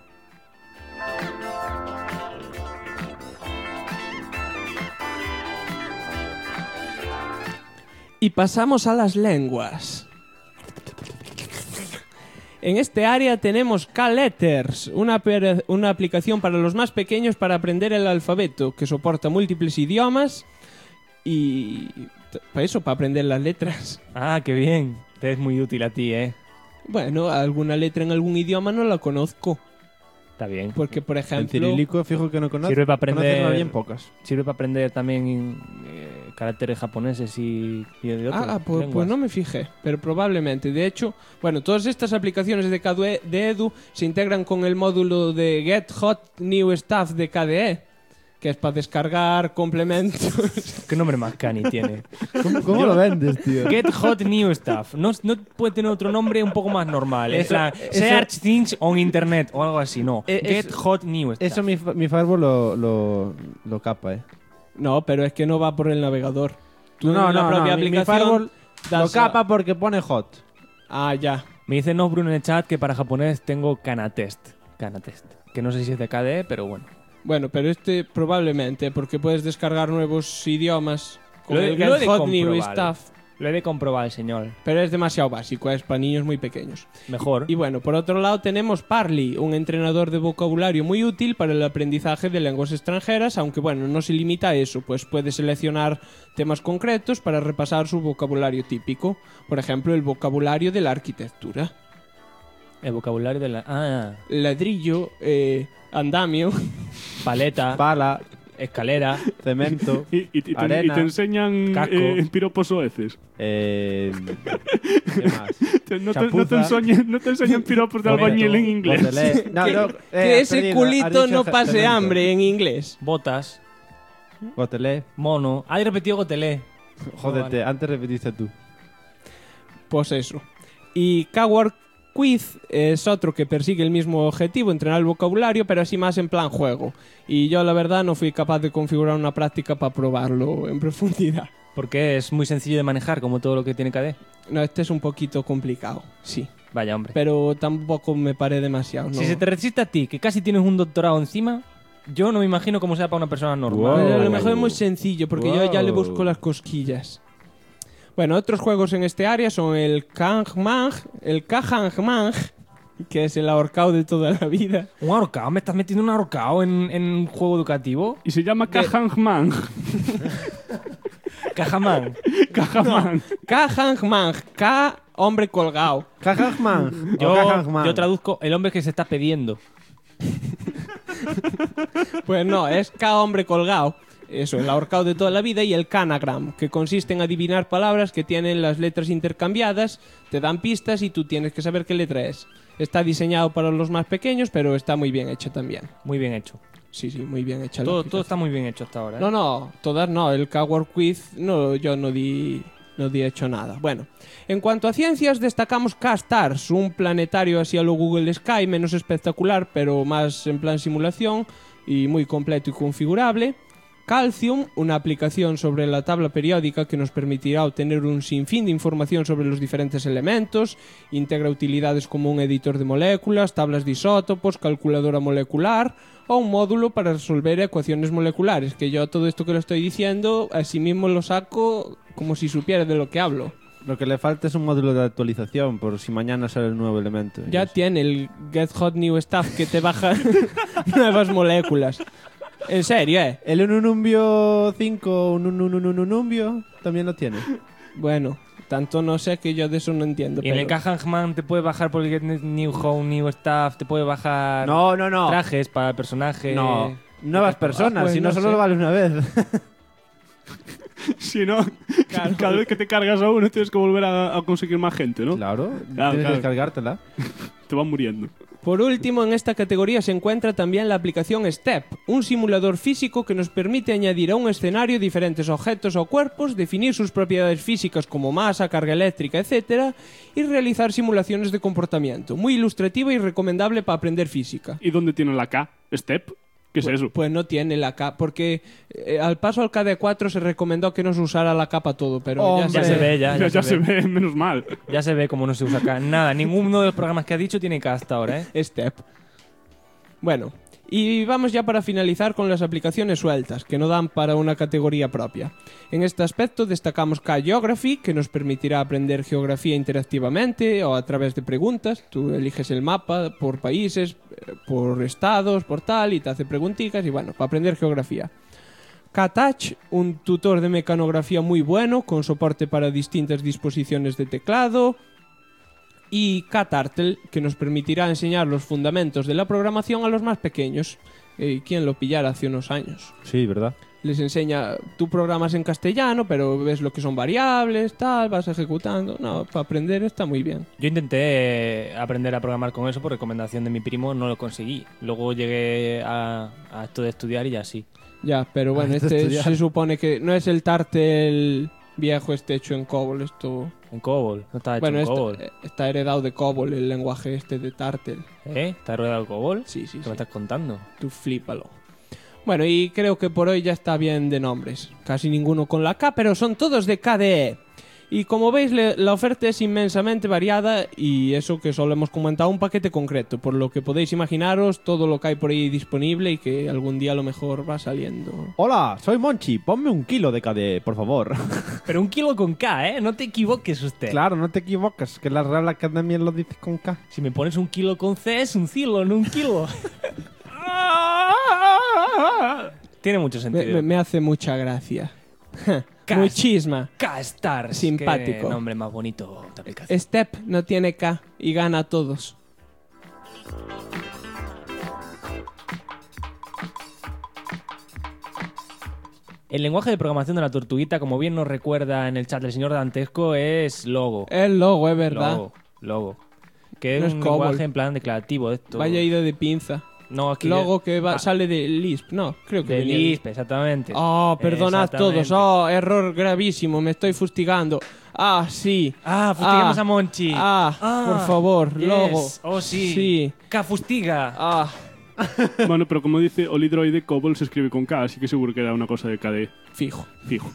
Y pasamos a las lenguas. En este área tenemos K-Letters, una aplicación para los más pequeños para aprender el alfabeto, que soporta múltiples idiomas y... para eso, para aprender las letras. Ah, qué bien. Te es muy útil a ti, ¿eh? Bueno, alguna letra en algún idioma no la conozco. Está bien. Porque, por ejemplo... El cirílico, fijo que no conozco. Sirve para aprender... bien pocas. Sirve para aprender también caracteres japoneses y de otras lenguas. Pues no me fijé, pero probablemente. De hecho, bueno, todas estas aplicaciones de Edu se integran con el módulo de Get Hot New Stuff de KDE, que es para descargar complementos. ¿Qué nombre más cani tiene? ¿Cómo lo vendes, tío? Get Hot New Stuff. No puede tener otro nombre un poco más normal. Search Things on Internet o algo así, no. Get Hot New Stuff. Eso mi Fireball lo capa, No, pero es que no va por el navegador. Tú no, la propia aplicación mi Fireball lo capa porque pone hot. Ah, ya. Me dice Bruno en el chat que para japonés tengo Kanatest. Que no sé si es de KDE, pero bueno. Bueno, pero probablemente, porque puedes descargar nuevos idiomas con el Get Hot New Stuff. Lo he de comprobar, señor. Pero es demasiado básico, es para niños muy pequeños. Mejor. Y bueno, por otro lado tenemos Parly, un entrenador de vocabulario muy útil para el aprendizaje de lenguas extranjeras, aunque bueno, no se limita a eso, pues puede seleccionar temas concretos para repasar su vocabulario típico. Por ejemplo, el vocabulario de la arquitectura. El vocabulario de la... Ladrillo, andamio, paleta, pala, Escalera. Cemento. Y te enseñan piropos soeces. ¿Qué más? No te enseñan piropos de albañil en inglés. Que ese culito no pase hambre en inglés. Botas. Gotelé. Mono. Hay repetido gotelé. Jódete, antes repetiste tú. Pues eso. Y Coward Quiz es otro que persigue el mismo objetivo, entrenar el vocabulario, pero así más en plan juego. Y yo la verdad no fui capaz de configurar una práctica para probarlo en profundidad. Porque es muy sencillo de manejar, como todo lo que tiene KD. No, este es un poquito complicado, sí. Vaya, hombre. Pero tampoco me paré demasiado, ¿no? Si se te resiste a ti, que casi tienes un doctorado encima, yo no me imagino cómo sea para una persona normal. Wow. A lo mejor es muy sencillo, porque yo ya le busco las cosquillas. Bueno, otros juegos en este área son el Kahangmang, que es el ahorcado de toda la vida. ¿Un ahorcado? ¿Me estás metiendo un ahorcado en un juego educativo? Y se llama Kahangmang. Cajamán. Kahangmang. K, hombre colgado. Kahangmang. Yo traduzco el hombre que se está pidiendo. Pues no, es K, hombre colgado. Eso, el ahorcado de toda la vida. Y el Canagram, que consiste en adivinar palabras que tienen las letras intercambiadas, te dan pistas y tú tienes que saber qué letra es. Está diseñado para los más pequeños, pero está muy bien hecho también. Muy bien hecho. Sí, muy bien hecho. Todo está muy bien hecho hasta ahora, ¿eh? No, todas no. El Coward Quiz, yo no di hecho nada. Bueno, en cuanto a ciencias, destacamos K-Stars, un planetario así a lo Google Sky, menos espectacular, pero más en plan simulación y muy completo y configurable. Calcium, una aplicación sobre la tabla periódica que nos permitirá obtener un sinfín de información sobre los diferentes elementos, integra utilidades como un editor de moléculas, tablas de isótopos, calculadora molecular o un módulo para resolver ecuaciones moleculares, que yo todo esto que lo estoy diciendo, así mismo lo saco como si supiera de lo que hablo. Lo que le falta es un módulo de actualización por si mañana sale el nuevo elemento. Ya tiene el Get Hot New Stuff que te baja nuevas moléculas. En serio, El Ununumbio 5, Ununumbio, también lo tiene. Bueno, tanto no sé que yo de eso no entiendo. Y en el Kahangman te puede bajar por el Get New Home, New Stuff, te puede bajar no. trajes para el personaje. No, nuevas personas, pues si no solo sé. lo vale una vez. Si no, cada vez que te cargas a uno tienes que volver a conseguir más gente, ¿no? Claro, tienes que descargártela. Te van muriendo. Por último, en esta categoría se encuentra también la aplicación STEP, un simulador físico que nos permite añadir a un escenario diferentes objetos o cuerpos, definir sus propiedades físicas como masa, carga eléctrica, etc. y realizar simulaciones de comportamiento. Muy ilustrativa y recomendable para aprender física. ¿Y dónde tiene la K? ¿Step? ¿Qué es eso? Pues no tiene la K, porque al paso al KD4 se recomendó que no se usara la K para todo, pero ya se ve, ya se ve, menos mal. Ya se ve cómo no se usa K. Nada, ninguno de los programas que ha dicho tiene K hasta ahora, ¿eh? Step. Bueno, y vamos ya para finalizar con las aplicaciones sueltas, que no dan para una categoría propia. En este aspecto destacamos K-Geography, que nos permitirá aprender geografía interactivamente o a través de preguntas. Tú eliges el mapa por países, por estados, por tal, y te hace preguntitas y bueno, para aprender geografía. K-Touch, un tutor de mecanografía muy bueno, con soporte para distintas disposiciones de teclado. Y K-Turtle, que nos permitirá enseñar los fundamentos de la programación a los más pequeños. ¿Quién lo pillara hace unos años? Sí, ¿verdad? Les enseña, tú programas en castellano, pero ves lo que son variables, tal, vas ejecutando. No, para aprender está muy bien. Yo intenté aprender a programar con eso por recomendación de mi primo, no lo conseguí. Luego llegué a esto de estudiar y ya sí. Ya, pero bueno, este se supone que no es el Turtle viejo hecho en COBOL, esto... En COBOL, no está hecho en COBOL. Está heredado de COBOL, el lenguaje de Turtle. ¿Está heredado de COBOL? Sí. ¿Qué me estás contando? Tú flípalo. Bueno, y creo que por hoy ya está bien de nombres. Casi ninguno con la K, pero son todos de KDE. Y como veis, la oferta es inmensamente variada y eso que solo hemos comentado un paquete concreto, por lo que podéis imaginaros todo lo que hay por ahí disponible y que algún día a lo mejor va saliendo. Hola, soy Monchi, ponme 1 kilo de KDE, por favor. Pero 1 kilo con K, ¿eh? No te equivoques usted. Claro, no te equivoques, que la Real Academia lo dice con K. Si me pones 1 kilo con C es un kilo, no 1 kilo. Tiene mucho sentido. Me hace mucha gracia. Muchisma. K-Stars. Simpático. Qué nombre más bonito de aplicación. Step no tiene K y gana a todos. El lenguaje de programación de la tortuguita, como bien nos recuerda en el chat el señor Dantesco, es Logo. El Logo, es verdad. Logo. Que No es es un COBOL. lenguaje en plan declarativo de esto. Vaya ida de pinza. No, aquí Logo que sale de Lisp. No, creo que de venía Lisp, exactamente. Oh, perdonad Exactamente. todos. Oh, error gravísimo. Me estoy fustigando. Ah, sí. Fustiguemos a Monchi. Por favor, yes. Logo. Oh, sí. Sí. Fustiga. Bueno, pero como dice Olidroide, COBOL se escribe con K, así que seguro que era una cosa de KDE. Fijo.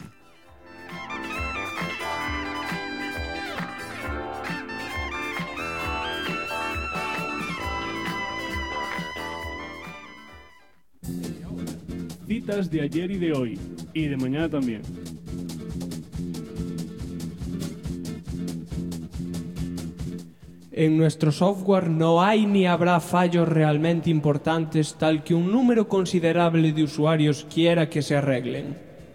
Citas de ayer y de hoy. Y de mañana también. En nuestro software no hay ni habrá fallos realmente importantes tal que un número considerable de usuarios quiera que se arreglen.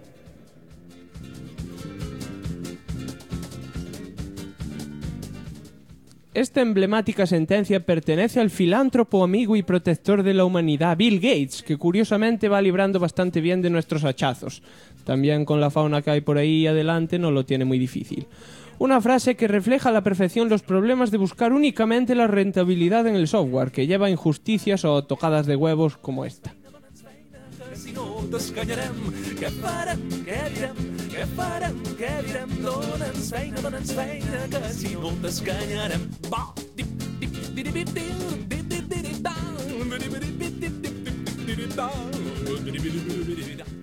Esta emblemática sentencia pertenece al filántropo, amigo y protector de la humanidad Bill Gates, que curiosamente va librando bastante bien de nuestros hachazos. También con la fauna que hay por ahí adelante no lo tiene muy difícil. Una frase que refleja a la perfección los problemas de buscar únicamente la rentabilidad en el software, que lleva injusticias o tocadas de huevos como esta. Si no t'escanyarem, què farem, què direm, què farem, què direm, dona'ns feina, que si no t'escanyarem. Va, dip, dip, dip, dip, dip, dip, dip, dip, down, dip, dip, dip, dip, dip, dip, dip, down, dip, dip, dip, dip, dip,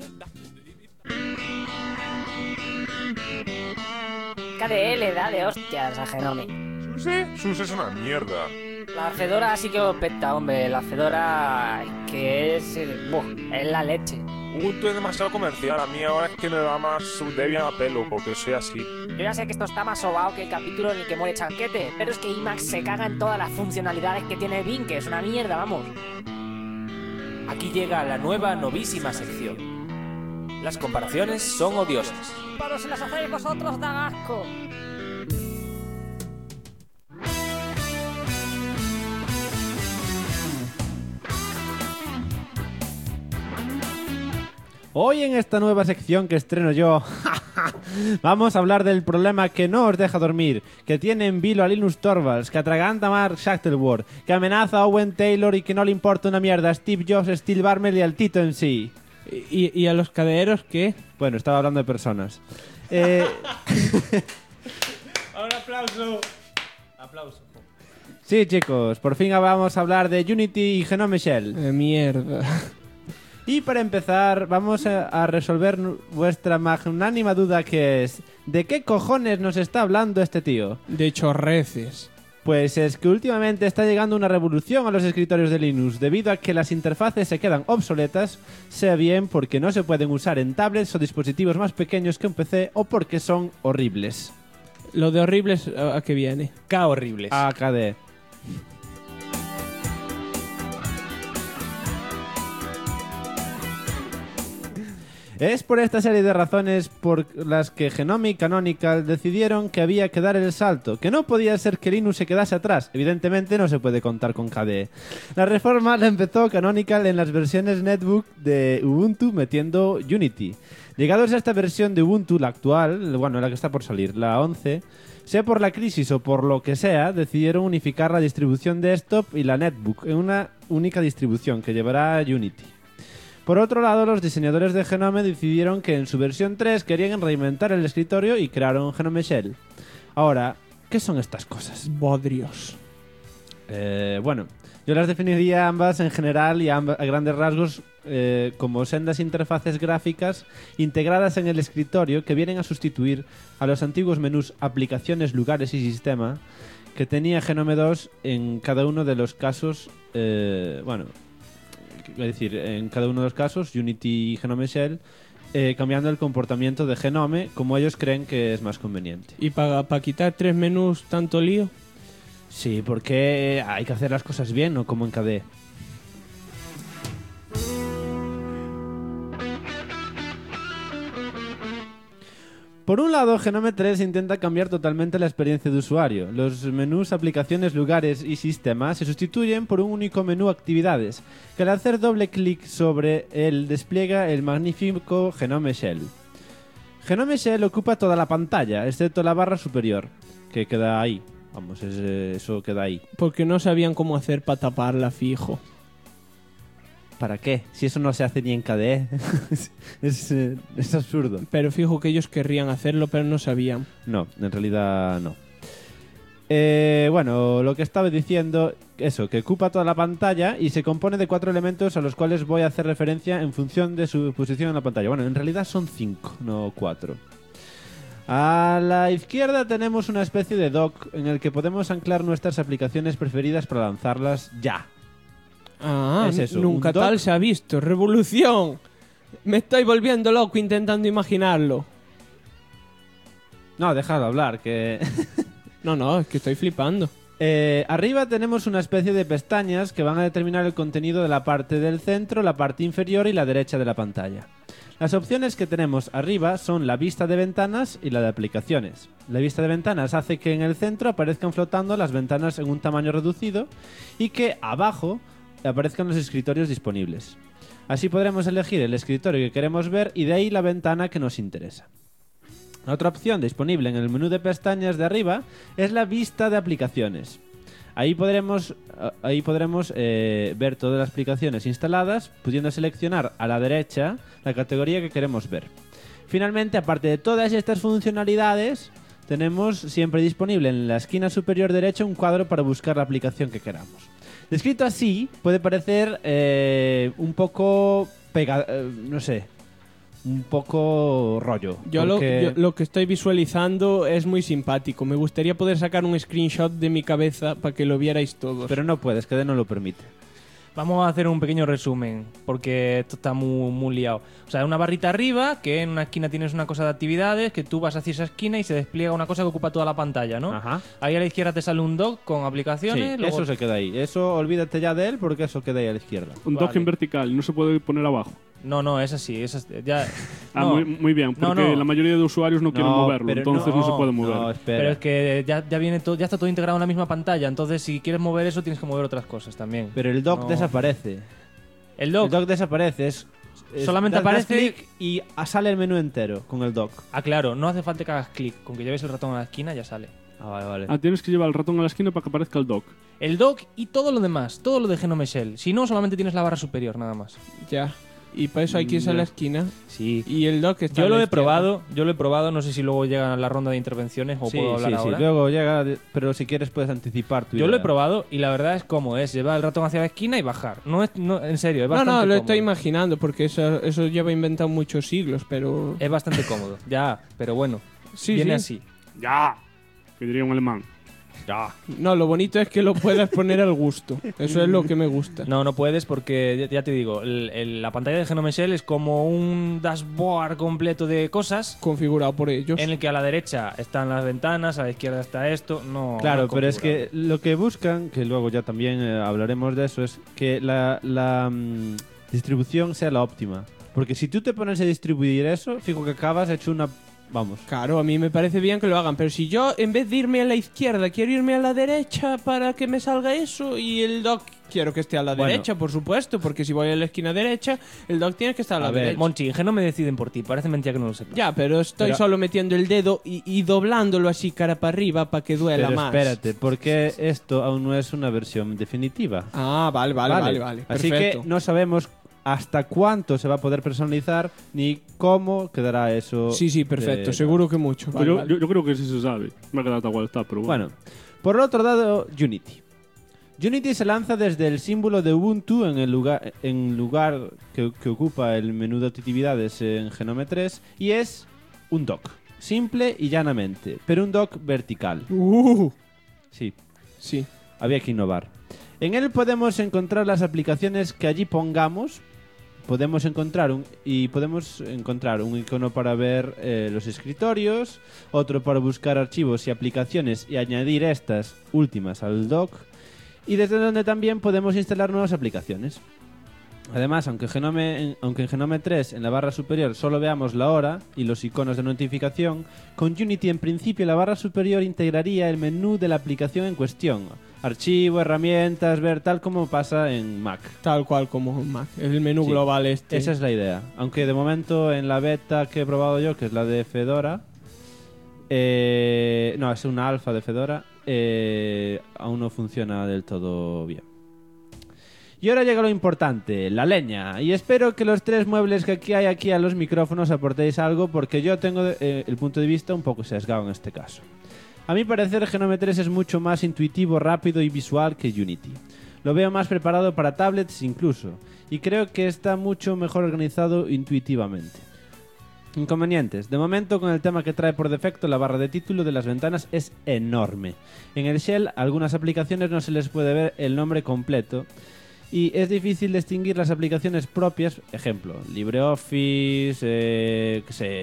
KDE le da de hostias a Genome. SUSE es una mierda. La Fedora sí que lo peta, hombre. La Fedora que es la leche. Ubuntu es demasiado comercial. A mí ahora es que me da más su Debian a pelo, porque soy así. Yo ya sé que esto está más sobao que el capítulo en el que muere Chanquete, pero es que Emacs se caga en todas las funcionalidades que tiene Bing, que es una mierda, vamos. Aquí llega la nueva novísima sección. Las comparaciones son odiosas. Pero si las hacéis vosotros dan asco. Hoy en esta nueva sección que estreno yo, vamos a hablar del problema que no os deja dormir, que tiene en vilo a Linus Torvalds, que atraganta a Mark Shuttleworth, que amenaza a Owen Taylor y que no le importa una mierda a Steve Jobs, Steve Ballmer y al Tito en sí. ¿Y a los caderos qué? Bueno, estaba hablando de personas. Un aplauso. Aplauso. Sí, chicos, por fin vamos a hablar de Unity y Genome Shell. Mierda. Y para empezar, vamos a resolver vuestra magnánima duda, que es: ¿de qué cojones nos está hablando este tío? De chorreces. Pues es que últimamente está llegando una revolución a los escritorios de Linux debido a que las interfaces se quedan obsoletas, sea bien porque no se pueden usar en tablets o dispositivos más pequeños que un PC o porque son horribles. Lo de horribles, ¿a qué viene? K horribles. AKD. Es por esta serie de razones por las que Genome y Canonical decidieron que había que dar el salto, que no podía ser que Linux se quedase atrás. Evidentemente no se puede contar con KDE. La reforma la empezó Canonical en las versiones netbook de Ubuntu metiendo Unity. Llegados a esta versión de Ubuntu, la actual, bueno, la que está por salir, la 11, sea por la crisis o por lo que sea, decidieron unificar la distribución desktop y la netbook en una única distribución que llevará Unity. Por otro lado, los diseñadores de Genome decidieron que en su versión 3 querían reinventar el escritorio y crearon Genome Shell. Ahora, ¿qué son estas cosas? Bodrios. Bueno, yo las definiría ambas en general y a grandes rasgos como sendas interfaces gráficas integradas en el escritorio que vienen a sustituir a los antiguos menús aplicaciones, lugares y sistema que tenía Genome 2 en cada uno de los casos, es decir, en cada uno de los casos, Unity y Genome Shell, cambiando el comportamiento de Genome como ellos creen que es más conveniente. ¿Y para quitar 3 menús tanto lío? Sí, porque hay que hacer las cosas bien, no como en KDE. Por un lado, Genome 3 intenta cambiar totalmente la experiencia de usuario. Los menús, aplicaciones, lugares y sistemas se sustituyen por un único menú actividades, que al hacer doble clic sobre él despliega el magnífico Genome Shell. Genome Shell ocupa toda la pantalla, excepto la barra superior, que queda ahí. Vamos, eso queda ahí. Porque no sabían cómo hacer para taparla, fijo. ¿Para qué? Si eso no se hace ni en KDE. es absurdo. Pero fijo que ellos querrían hacerlo, pero no sabían. No, en realidad no. Bueno, lo que estaba diciendo, eso, que ocupa toda la pantalla y se compone de 4 elementos a los cuales voy a hacer referencia en función de su posición en la pantalla. Bueno, en realidad son 5, no 4. A la izquierda tenemos una especie de dock en el que podemos anclar nuestras aplicaciones preferidas para lanzarlas ya. Ah, es eso, nunca tal se ha visto. ¡Revolución! Me estoy volviendo loco intentando imaginarlo. No, déjalo hablar, que... No, es que estoy flipando. Arriba tenemos una especie de pestañas que van a determinar el contenido de la parte del centro, la parte inferior y la derecha de la pantalla. Las opciones que tenemos arriba son la vista de ventanas y la de aplicaciones. La vista de ventanas hace que en el centro aparezcan flotando las ventanas en un tamaño reducido y que abajo aparezcan los escritorios disponibles. Así podremos elegir el escritorio que queremos ver y de ahí la ventana que nos interesa. Otra opción disponible en el menú de pestañas de arriba es la vista de aplicaciones. Ahí podremos ver todas las aplicaciones instaladas, pudiendo seleccionar a la derecha la categoría que queremos ver. Finalmente, aparte de todas estas funcionalidades, tenemos siempre disponible en la esquina superior derecha un cuadro para buscar la aplicación que queramos. Descrito así, puede parecer un poco no sé, un poco rollo. Yo lo que estoy visualizando es muy simpático. Me gustaría poder sacar un screenshot de mi cabeza para que lo vierais todos. Pero no puedes, KDE no lo permite. Vamos a hacer un pequeño resumen, porque esto está muy liado. O sea, una barrita arriba, que en una esquina tienes una cosa de actividades, que tú vas hacia esa esquina y se despliega una cosa que ocupa toda la pantalla, ¿no? Ajá. Ahí a la izquierda te sale un dock con aplicaciones. Sí, luego... eso se queda ahí. Eso olvídate ya de él porque eso queda ahí a la izquierda. Un dock en vertical, no se puede poner abajo. No, es así. Ya... No. Muy bien, porque la mayoría de usuarios no quieren moverlo, entonces no se puede mover. No, espera. Pero es que ya viene todo, ya está todo integrado en la misma pantalla, entonces si quieres mover eso tienes que mover otras cosas también. Pero el dock desaparece. El dock desaparece, solamente aparece clic y sale el menú entero con el dock. Ah, claro, no hace falta que hagas clic, con que lleves el ratón a la esquina ya sale. Ah, vale. Tienes que llevar el ratón a la esquina para que aparezca el dock. El dock y todo lo demás, todo lo de Genome Shell. Si no, solamente tienes la barra superior, nada más. Ya. Y para eso hay que irse a la esquina. Sí. Y el dock está Yo lo he probado, no sé si luego llega la ronda de intervenciones o puedo hablar ahora. Sí, luego llega, pero si quieres puedes anticipar tu idea. Yo lo he probado y la verdad es como es, llevar el ratón hacia la esquina y bajar. No, en serio, es bastante cómodo. Lo estoy imaginando porque eso lleva inventado muchos siglos, pero... Es bastante cómodo, ya, pero bueno, viene así. Ya, que diría un alemán. Ya. No, lo bonito es que lo puedas poner al gusto. Eso es lo que me gusta. No puedes porque, ya te digo, la pantalla de Genome Shell es como un dashboard completo de cosas configurado por ellos. En el que a la derecha están las ventanas, a la izquierda está esto. Claro, pero es que lo que buscan, que luego ya también hablaremos de eso, es que la distribución sea la óptima. Porque si tú te pones a distribuir eso, fijo que acabas hecho una... Vamos. Claro, a mí me parece bien que lo hagan, pero si yo en vez de irme a la izquierda quiero irme a la derecha para que me salga eso y el dock quiero que esté a la derecha, por supuesto, porque si voy a la esquina derecha, el dock tiene que estar a la derecha. Monchi, no me deciden por ti, parece mentira que no lo sepas. Ya, pero estoy solo metiendo el dedo y doblándolo así cara para arriba para que duela más. Pero espérate, porque esto aún no es una versión definitiva. Ah, vale. Así perfecto. que no sabemos hasta cuánto se va a poder personalizar ni cómo quedará eso. Sí, perfecto, seguro que mucho. Yo creo que sí se sabe. Me ha quedado igual está, pero bueno. Por otro lado, Unity. Unity se lanza desde el símbolo de Ubuntu en lugar que ocupa el menú de actividades en Genome 3 y es un dock. Simple y llanamente, pero un dock vertical. Sí. Había que innovar. En él podemos encontrar las aplicaciones que allí pongamos. Podemos encontrar un icono para ver los escritorios, otro para buscar archivos y aplicaciones y añadir estas últimas al dock, y desde donde también podemos instalar nuevas aplicaciones. Además, aunque en Genome 3 en la barra superior solo veamos la hora y los iconos de notificación, con Unity en principio la barra superior integraría el menú de la aplicación en cuestión. Archivo, herramientas, ver, tal como pasa en Mac. Tal cual como en Mac. El menú Sí, global este. Esa es la idea. Aunque de momento en la beta que he probado yo, que es la de Fedora, no, es una alfa de Fedora, aún no funciona del todo bien. Y ahora llega lo importante, la leña. Y espero que los 3 muebles que hay aquí a los micrófonos aportéis algo, porque yo tengo el punto de vista un poco sesgado en este caso. A mi parecer, Genome 3 es mucho más intuitivo, rápido y visual que Unity. Lo veo más preparado para tablets incluso, y creo que está mucho mejor organizado intuitivamente. Inconvenientes. De momento, con el tema que trae por defecto, la barra de título de las ventanas es enorme. En el shell, a algunas aplicaciones no se les puede ver el nombre completo, y es difícil distinguir las aplicaciones propias, ejemplo, LibreOffice,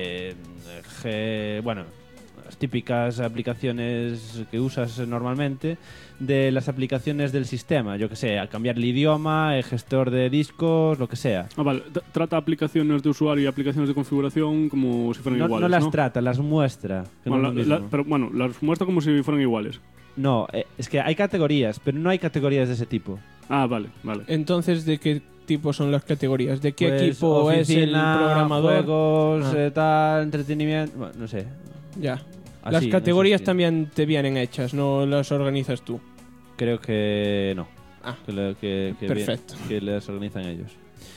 bueno, las típicas aplicaciones que usas normalmente, de las aplicaciones del sistema, yo que sé, al cambiar el idioma, el gestor de discos, lo que sea. Ah, vale. Trata aplicaciones de usuario y aplicaciones de configuración como si fueran iguales, No las trata, las muestra. Bueno, pero bueno, las muestra como si fueran iguales. No, es que hay categorías, pero no hay categorías de ese tipo. Ah, vale. Entonces, ¿de qué tipo son las categorías? ¿De qué Pues, equipo oficina, es el programador? Juegos, tal, entretenimiento, bueno, no sé. Ya. Así, Las categorías no sé si- también te vienen hechas, no las organizas tú. Creo que no. Que perfecto. que las organizan ellos.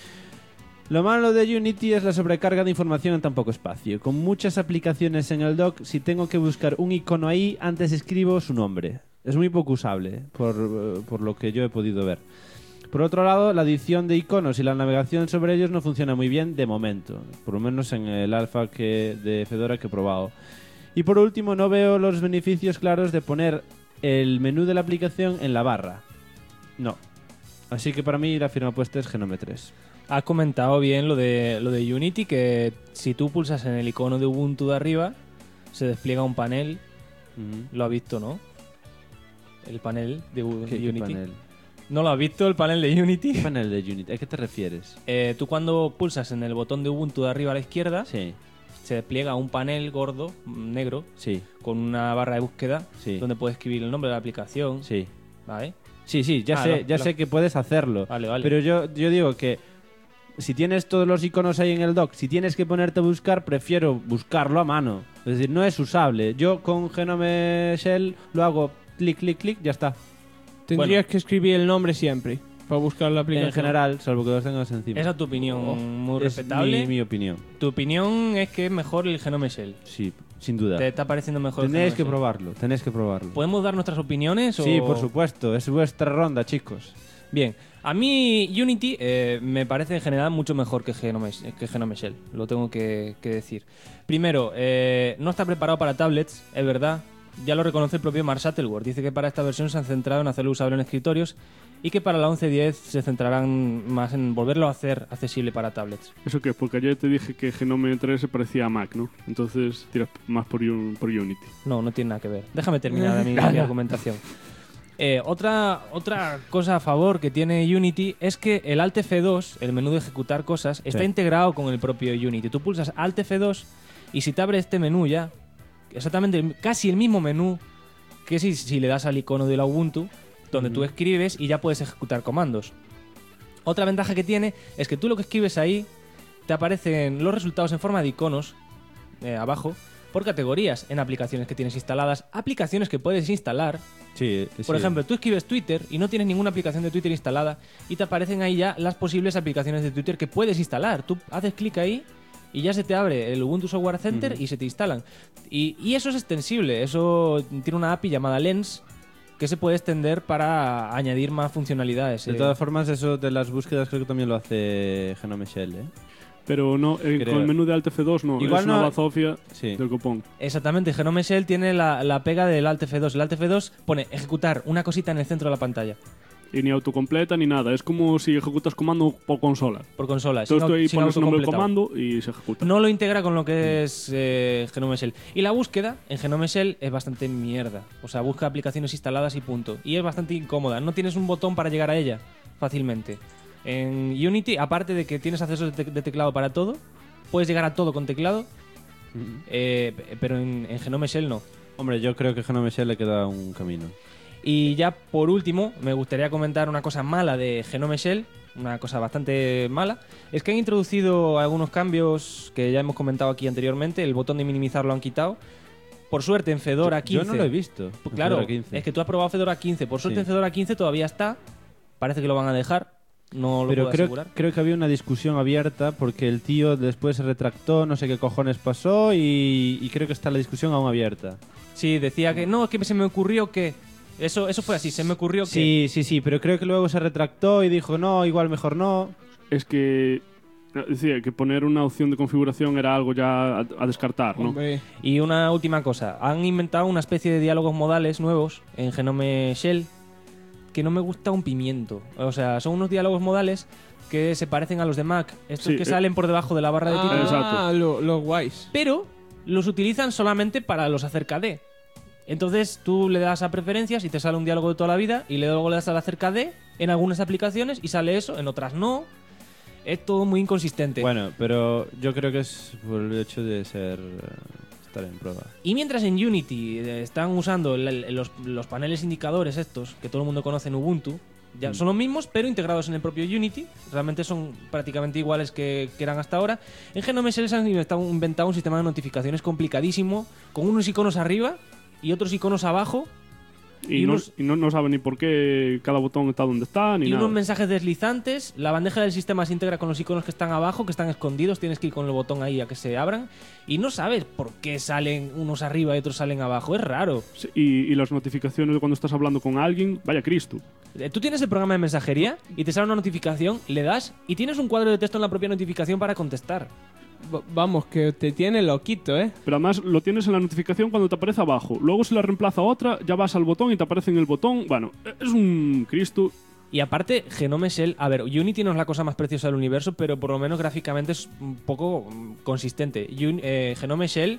Lo malo de Unity es la sobrecarga de información en tan poco espacio. Con muchas aplicaciones en el dock, si tengo que buscar un icono ahí, antes escribo su nombre. Es muy poco usable, por lo que yo he podido ver. Por otro lado, la adición de iconos y la navegación sobre ellos no funciona muy bien de momento, por lo menos en el alfa de Fedora que he probado. Y por último, no veo los beneficios claros de poner el menú de la aplicación en la barra. No. Así que para mí la firma puesta es Genome 3. Has comentado bien lo de Unity, que si tú pulsas en el icono de Ubuntu de arriba, se despliega un panel. Lo has visto, ¿no? El panel de Unity. ¿Qué panel? ¿No lo has visto, el panel de Unity? ¿Qué panel de Unity? ¿A qué te refieres? Tú cuando pulsas en el botón de Ubuntu de arriba a la izquierda, Sí. se despliega un panel gordo, negro, Sí. con una barra de búsqueda, Sí. donde puedes escribir el nombre de la aplicación. Sí. ¿Vale? Sí, ya sé que puedes hacerlo. Vale. Pero yo digo que si tienes todos los iconos ahí en el dock, si tienes que ponerte a buscar, prefiero buscarlo a mano. Es decir, no es usable. Yo con Genome Shell lo hago clic, clic, clic, ya está. Tendrías que escribir el nombre siempre para buscar la aplicación. En general, salvo que los tengas encima. Esa es tu opinión, muy Es respetable. mi opinión. Tu opinión es que es mejor el Genome Shell. Sí, sin duda. ¿Te está pareciendo mejor el Tenéis Genome que Shell? probarlo, tenéis que probarlo. ¿Podemos dar nuestras opiniones? Sí, o...? por supuesto, es vuestra ronda, chicos. Bien, a mí Unity me parece en general mucho mejor que Genome Shell, lo tengo que decir. Primero, no está preparado para tablets, es verdad. Ya lo reconoce el propio Mark Shuttleworth. Dice que para esta versión se han centrado en hacerlo usable en escritorios y que para la 11.10 se centrarán más en volverlo a hacer accesible para tablets. ¿Eso qué? Porque ayer te dije que Genome 3 se parecía a Mac, ¿no? Entonces tiras más por Unity. No tiene nada que ver. Déjame terminar mi argumentación. Otra cosa a favor que tiene Unity es que el Alt F2, el menú de ejecutar cosas, está integrado con el propio Unity. Tú pulsas Alt F2 y si te abre este menú ya, exactamente casi el mismo menú que si le das al icono de la Ubuntu, donde tú escribes y ya puedes ejecutar comandos. Otra ventaja que tiene es que tú lo que escribes ahí te aparecen los resultados en forma de iconos abajo por categorías en aplicaciones que tienes instaladas, aplicaciones que puedes instalar. Sí, Por ejemplo, tú escribes Twitter y no tienes ninguna aplicación de Twitter instalada y te aparecen ahí ya las posibles aplicaciones de Twitter que puedes instalar. Tú haces clic ahí y ya se te abre el Ubuntu Software Center y se te instalan. Y eso es extensible. Eso tiene una API llamada Lens que se puede extender para añadir más funcionalidades. De todas formas, eso de las búsquedas creo que también lo hace Genome Shell, ¿eh? Pero no, con el menú de Alt F2 no, Igual es una no- bazofia Sí. del copón. Exactamente, Genome Shell tiene la pega del Alt F2. El Alt F2 pone ejecutar una cosita en el centro de la pantalla. Y ni autocompleta ni nada, es como si ejecutas comando por consola. Por consola, Entonces tú ahí sin pones el nombre del autocompletado. comando y se ejecuta. No lo integra con lo que es Genome Shell. Y la búsqueda en Genome Shell es bastante mierda. O sea, busca aplicaciones instaladas y punto. Y es bastante incómoda. No tienes un botón para llegar a ella fácilmente. En Unity, aparte de que tienes acceso de teclado para todo, puedes llegar a todo con teclado, pero en Genome Shell no. Hombre, yo creo que a Genome Shell le queda un camino. Y ya por último, me gustaría comentar una cosa mala de Genome Shell, una cosa bastante mala, es que han introducido algunos cambios que ya hemos comentado aquí anteriormente. El botón de minimizar lo han quitado. Por suerte en Fedora 15... Yo no lo he visto. Claro, Fedora 15. es que tú has probado Fedora 15. Por suerte Sí. en Fedora 15 todavía está. Parece que lo van a dejar. No lo Pero puedo asegurar. creo que había una discusión abierta porque el tío después se retractó, no sé qué cojones pasó y creo que está la discusión aún abierta. Sí, decía que no, es que se me ocurrió que... Eso fue así, se me ocurrió que... Sí, pero creo que luego se retractó y dijo no, igual mejor no. Es que decía que poner una opción de configuración era algo ya a descartar, ¿no? Hombre. Y una última cosa, han inventado una especie de diálogos modales nuevos en Genome Shell que no me gusta un pimiento. O sea, son unos diálogos modales que se parecen a los de Mac, estos Sí, que salen por debajo de la barra de título. Exacto. Los guays. Pero los utilizan solamente para los acerca de. Entonces tú le das a preferencias y te sale un diálogo de toda la vida y luego le das al acerca de en algunas aplicaciones y sale eso, en otras no. Es todo muy inconsistente. Bueno, pero yo creo que es por el hecho de estar en prueba. Y mientras en Unity están usando los paneles indicadores estos, que todo el mundo conoce en Ubuntu, ya son los mismos, pero integrados en el propio Unity. Realmente son prácticamente iguales que eran hasta ahora. En Genome Shell se han inventado un sistema de notificaciones complicadísimo, con unos iconos arriba y otros iconos abajo. Y no saben ni por qué cada botón está donde está, ni Y nada. unos mensajes deslizantes. La bandeja del sistema se integra con los iconos que están abajo, que están escondidos. Tienes que ir con el botón ahí a que se abran. Y no sabes por qué salen unos arriba y otros salen abajo. Es raro. Sí, y las notificaciones de cuando estás hablando con alguien, vaya Cristo. Tú tienes el programa de mensajería y te sale una notificación, le das y tienes un cuadro de texto en la propia notificación para contestar. Vamos, que te tiene loquito, ¿eh? Pero además lo tienes en la notificación cuando te aparece abajo. Luego si la reemplaza a otra, ya vas al botón y te aparece en el botón. Bueno, es un Cristo. Y aparte, Genome Shell... A ver, Unity no es la cosa más preciosa del universo, pero por lo menos gráficamente es un poco consistente. Genome Shell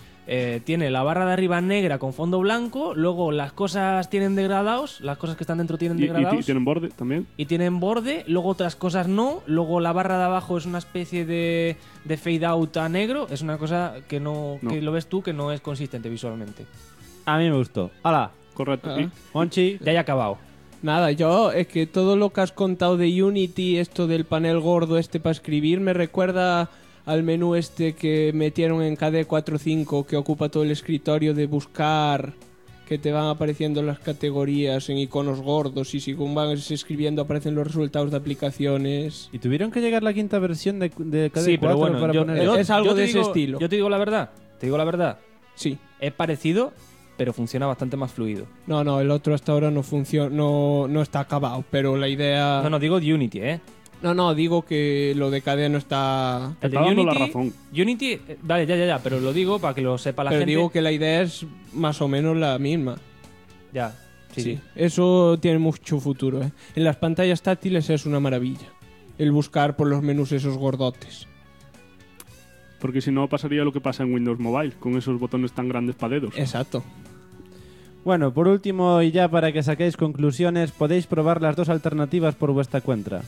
tiene la barra de arriba negra con fondo blanco, luego las cosas tienen degradados, las cosas que están dentro tienen degradados. Y tienen borde también. Y tienen borde, luego otras cosas no, luego la barra de abajo es una especie de fade out a negro, es una cosa que no. Que lo ves tú que no es consistente visualmente. A mí me gustó. ¡Hala! Correcto. Monchi. Ya he acabado. Nada, yo es que todo lo que has contado de Unity, esto del panel gordo este para escribir, me recuerda al menú este que metieron en KDE4.5 que ocupa todo el escritorio de buscar, que te van apareciendo las categorías en iconos gordos y según vas escribiendo aparecen los resultados de aplicaciones. Y tuvieron que llegar la quinta versión de KDE4 Sí, pero bueno, para poner... es algo de ese digo, estilo. Yo te digo la verdad. Te digo la verdad. Sí. Es parecido, pero funciona bastante más fluido. No, el otro hasta ahora no funciona, no está acabado, pero la idea... No, digo de Unity, ¿eh? No, digo que lo de KDE no está... El de dando Unity, la razón. Unity, vale, ya, pero lo digo para que lo sepa la pero gente. digo que la idea es más o menos la misma. Ya, sí. Eso tiene mucho futuro, ¿eh? En las pantallas táctiles es una maravilla. El buscar por los menús esos gordotes. Porque si no pasaría lo que pasa en Windows Mobile, con esos botones tan grandes para dedos. Exacto. Bueno, por último y ya para que saquéis conclusiones, podéis probar las dos alternativas por vuestra cuenta.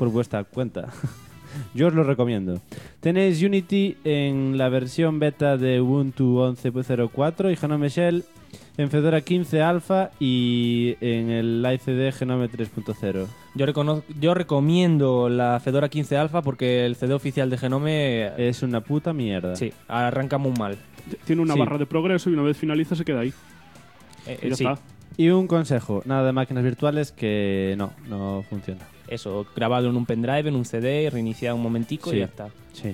Yo os lo recomiendo. Tenéis Unity en la versión beta de Ubuntu 11.04 y Genome Shell en Fedora 15 Alpha y en el LiveCD Genome 3.0. Yo recomiendo la Fedora 15 Alpha porque el CD oficial de Genome es una puta mierda. Sí, arranca muy mal. Tiene una barra de progreso y una vez finaliza se queda ahí. Y ya está. Y un consejo, nada de máquinas virtuales que no funciona. Eso, grabado en un pendrive, en un CD, reiniciado un momentico y ya está. Sí.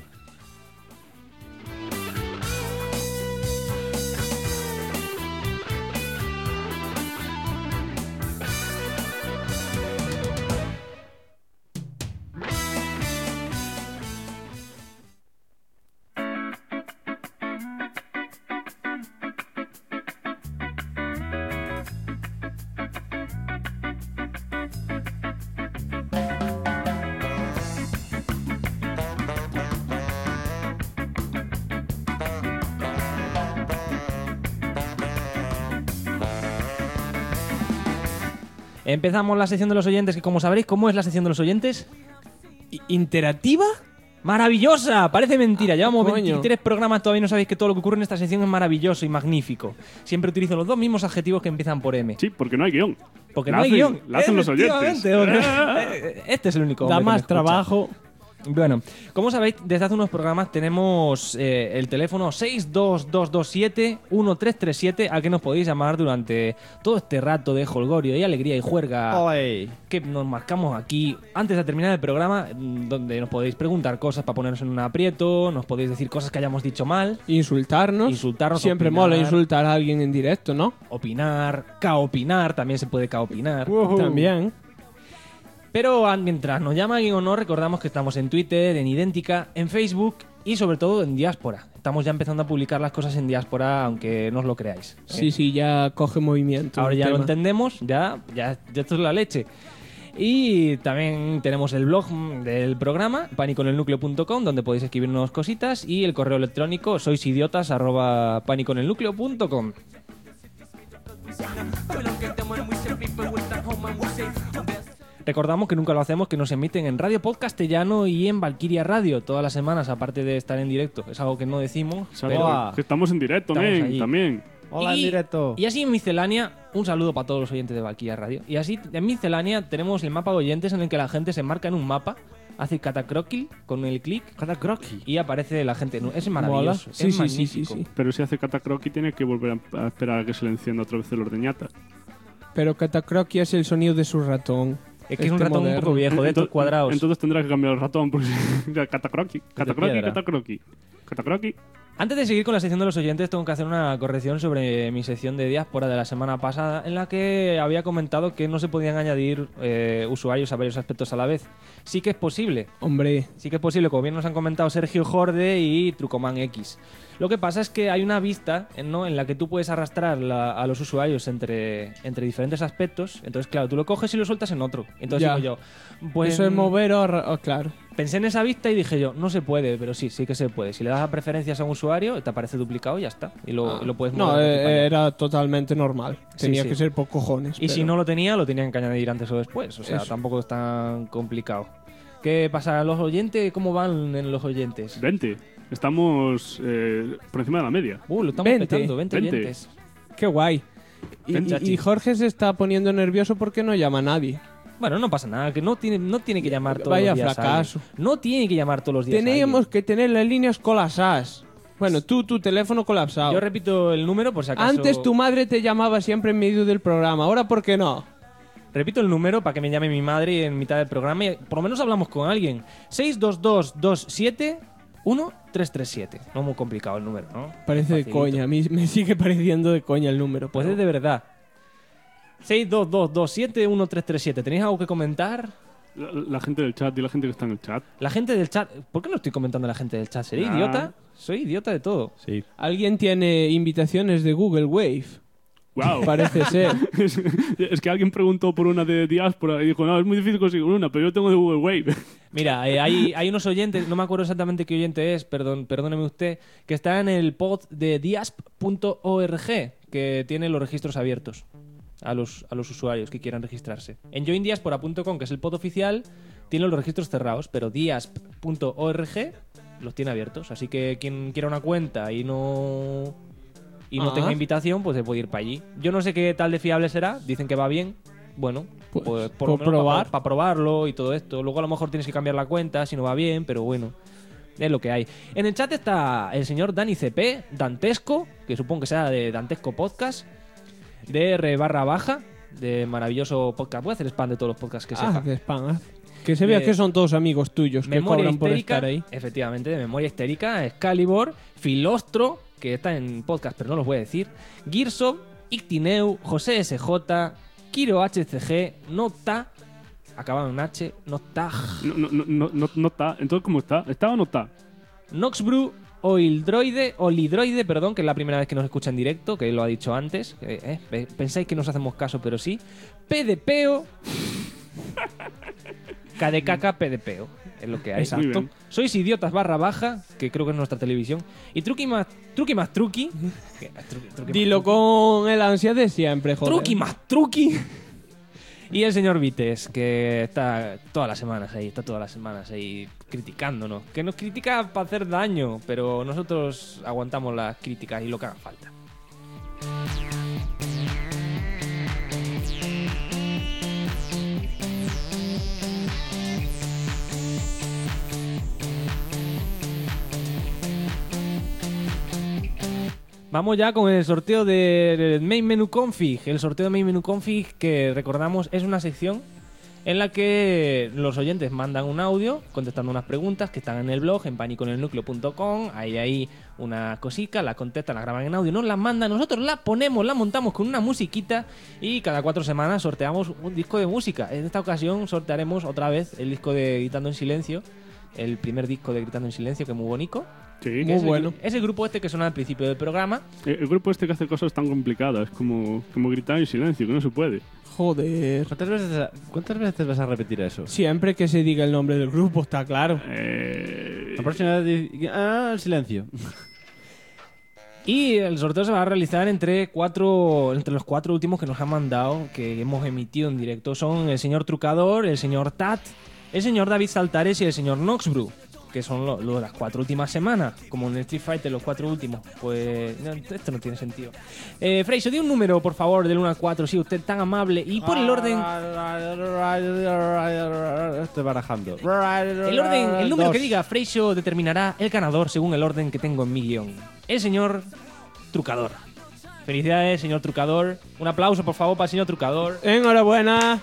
Empezamos la sección de los oyentes, que como sabréis, ¿cómo es la sección de los oyentes? ¿Interactiva? ¡Maravillosa! Parece mentira. Llevamos coño. 23 programas, todavía no sabéis que todo lo que ocurre en esta sección es maravilloso y magnífico. Siempre utilizo los dos mismos adjetivos que empiezan por M. Sí, porque no hay guión. Porque no hay guión. La hacen los oyentes. Efectivamente, este es el único. Da hombre que me más escucha. trabajo. Bueno, como sabéis, desde hace unos programas tenemos el teléfono 62227-1337 al que nos podéis llamar durante todo este rato de jolgorio y alegría y juerga que nos marcamos aquí antes de terminar el programa, donde nos podéis preguntar cosas para ponernos en un aprieto, nos podéis decir cosas que hayamos dicho mal, Insultarnos. Siempre opinar, mola insultar a alguien en directo, ¿no? opinar, caopinar, también se puede caopinar. También. Pero mientras nos llama alguien o no, recordamos que estamos en Twitter, en Idéntica, en Facebook y sobre todo en Diáspora. Estamos ya empezando a publicar las cosas en Diáspora, aunque no os lo creáis. Sí, ya coge movimiento. Ahora el ya lo tema. entendemos, ya esto es la leche. Y también tenemos el blog del programa, paniconelnucleo.com, donde podéis escribirnos cositas, y el correo electrónico soisidiotas@paniconelnucleo.com. Recordamos que nunca lo hacemos, que nos emiten en Radio Podcastellano y en Valkyria Radio todas las semanas, aparte de estar en directo. Es algo que no decimos, pero Que estamos en directo, estamos men, allí. también. Hola, en directo. Y así en Miscelánea, un saludo para todos los oyentes de Valkyria Radio. Y así en Miscelánea tenemos el mapa de oyentes en el que la gente se marca en un mapa, hace catacroquil con el clic y aparece la gente. Es maravilloso, Sí, es sí, magnífico. sí. Pero si hace catacroqui tiene que volver a esperar a que se le encienda otra vez el ordeñata. Pero Catacroqui es el sonido de su ratón. Es que es un ratón un poco viejo, de estos cuadrados. Entonces tendrá que cambiar el ratón porque catacroqui, piedra. catacroqui. Antes de seguir con la sección de los oyentes, tengo que hacer una corrección sobre mi sección de diáspora de la semana pasada, en la que había comentado que no se podían añadir usuarios a varios aspectos a la vez. Sí que es posible. Hombre. Sí que es posible, como bien nos han comentado Sergio Jorde y Trucoman X. Lo que pasa es que hay una vista, ¿no?, en la que tú puedes arrastrar a los usuarios entre diferentes aspectos. Entonces, claro, tú lo coges y lo sueltas en otro. Entonces Ya. digo yo, pues Eso es mover claro. pensé en esa vista y dije yo, no se puede, pero sí que se puede. Si le das a preferencias a un usuario, te aparece duplicado y ya está. Y lo puedes No, mover de aquí para allá. era totalmente normal. Tenía sí. que ser por cojones. Y si pero- no lo tenían que añadir antes o después. O sea, Eso. tampoco es tan complicado. ¿Qué pasa? ¿Los oyentes? ¿Cómo van en los oyentes? 20. Estamos por encima de la media. Lo estamos 20. petando, 20 oyentes. Qué guay. Y Jorge se está poniendo nervioso porque no llama a nadie. Bueno, no pasa nada, que no tiene que llamar todos Vaya los días. fracaso. a alguien. No tiene que llamar todos los días. a Teníamos que tener las líneas colapsadas. Bueno, tu teléfono colapsado. alguien. Yo repito el número por si acaso. Antes tu madre te llamaba siempre en medio del programa. Ahora, ¿por qué no? Repito el número para que me llame mi madre en mitad del programa y por lo menos hablamos con alguien. 622271337. No muy complicado el número, ¿no? Parece de Facilito. coña. A mí me sigue pareciendo de coña el número. Pues pero- es de verdad. 622271337. ¿Tenéis algo que comentar? La gente del chat y la gente que está en el chat. La gente del chat. ¿Por qué no estoy comentando a la gente del chat? ¿Seré Ah. idiota? Soy idiota de todo. Sí. Alguien tiene invitaciones de Google Wave. Wow. Parece ser. Es que alguien preguntó por una de diáspora y dijo, no, es muy difícil conseguir una, pero yo tengo de Google Wave. Mira, hay unos oyentes, no me acuerdo exactamente qué oyente es, perdóneme usted, que está en el pod de diasp.org, que tiene los registros abiertos a los usuarios que quieran registrarse. En joindiaspora.com, que es el pod oficial, tiene los registros cerrados, pero diasp.org los tiene abiertos. Así que quien quiera una cuenta y no tenga invitación, pues se puede ir para allí. Yo no sé qué tal de fiable será, dicen que va bien. Bueno, pues por lo menos probar. para probarlo y todo esto. Luego a lo mejor tienes que cambiar la cuenta si no va bien, pero bueno, es lo que hay. En el chat está el señor Dani CP, Dantesco, que supongo que sea de Dantesco Podcast, DR_, de maravilloso podcast. Voy a hacer spam de todos los podcasts que sepa. De spam, Que se vea que son todos amigos tuyos que Memoria cobran por Histérica, estar ahí. efectivamente, de Memoria Histérica, Excalibur, Filostro, que está en podcast pero no los voy a decir, Girso, Ictineu, José SJ, Kiro HCG, Nota, acabado en H, Nota, No está. Entonces, ¿cómo está? ¿Está o no está? Noxbrew, Olidroide, perdón, que es la primera vez que nos escucha en directo, que lo ha dicho antes. Pensáis que nos hacemos caso, pero sí. PDPO. KDKK PDPO. Es lo que hay. Exacto. Muy bien. Sois idiotas _, que creo que es nuestra televisión. Y Truqui más Truqui. Dilo con el ansia de siempre, joder. Truqui más Truqui. Y el señor Vites, que está todas las semanas ahí criticándonos. Que nos critica para hacer daño, pero nosotros aguantamos las críticas y lo que haga falta. Vamos ya con el sorteo del Main Menu Config. El sorteo de Main Menu Config, que recordamos es una sección en la que los oyentes mandan un audio contestando unas preguntas que están en el blog, en paniconelnucleo.com. Hay ahí una cosica, la contestan, la graban en audio, nos la mandan, nosotros la ponemos, la montamos con una musiquita y cada 4 semanas sorteamos un disco de música. En esta ocasión sortearemos otra vez el disco de Gritando en Silencio, el primer disco de Gritando en Silencio, que es muy bonito. Sí. Muy bueno. Es el grupo este que suena al principio del programa. El grupo este que hace cosas tan complicadas como gritar en silencio, que no se puede. Joder. ¿Cuántas veces vas a repetir eso? Siempre que se diga el nombre del grupo, está claro. La próxima vez... silencio. Y el sorteo se va a realizar entre los 4 últimos que nos han mandado, que hemos emitido en directo. Son el señor Trucador, el señor Tat, el señor David Saltares y el señor Noxbrew, que son lo de las 4 últimas semanas. Como en el Street Fighter, los 4 últimos. Pues no, esto no tiene sentido. Freixo, di un número, por favor, del 1 al 4, si usted es tan amable. Y por el orden... Estoy barajando. El número que diga Freixo determinará el ganador según el orden que tengo en mi guión. El señor Trucador. Felicidades, señor Trucador. Un aplauso, por favor, para el señor Trucador. Enhorabuena.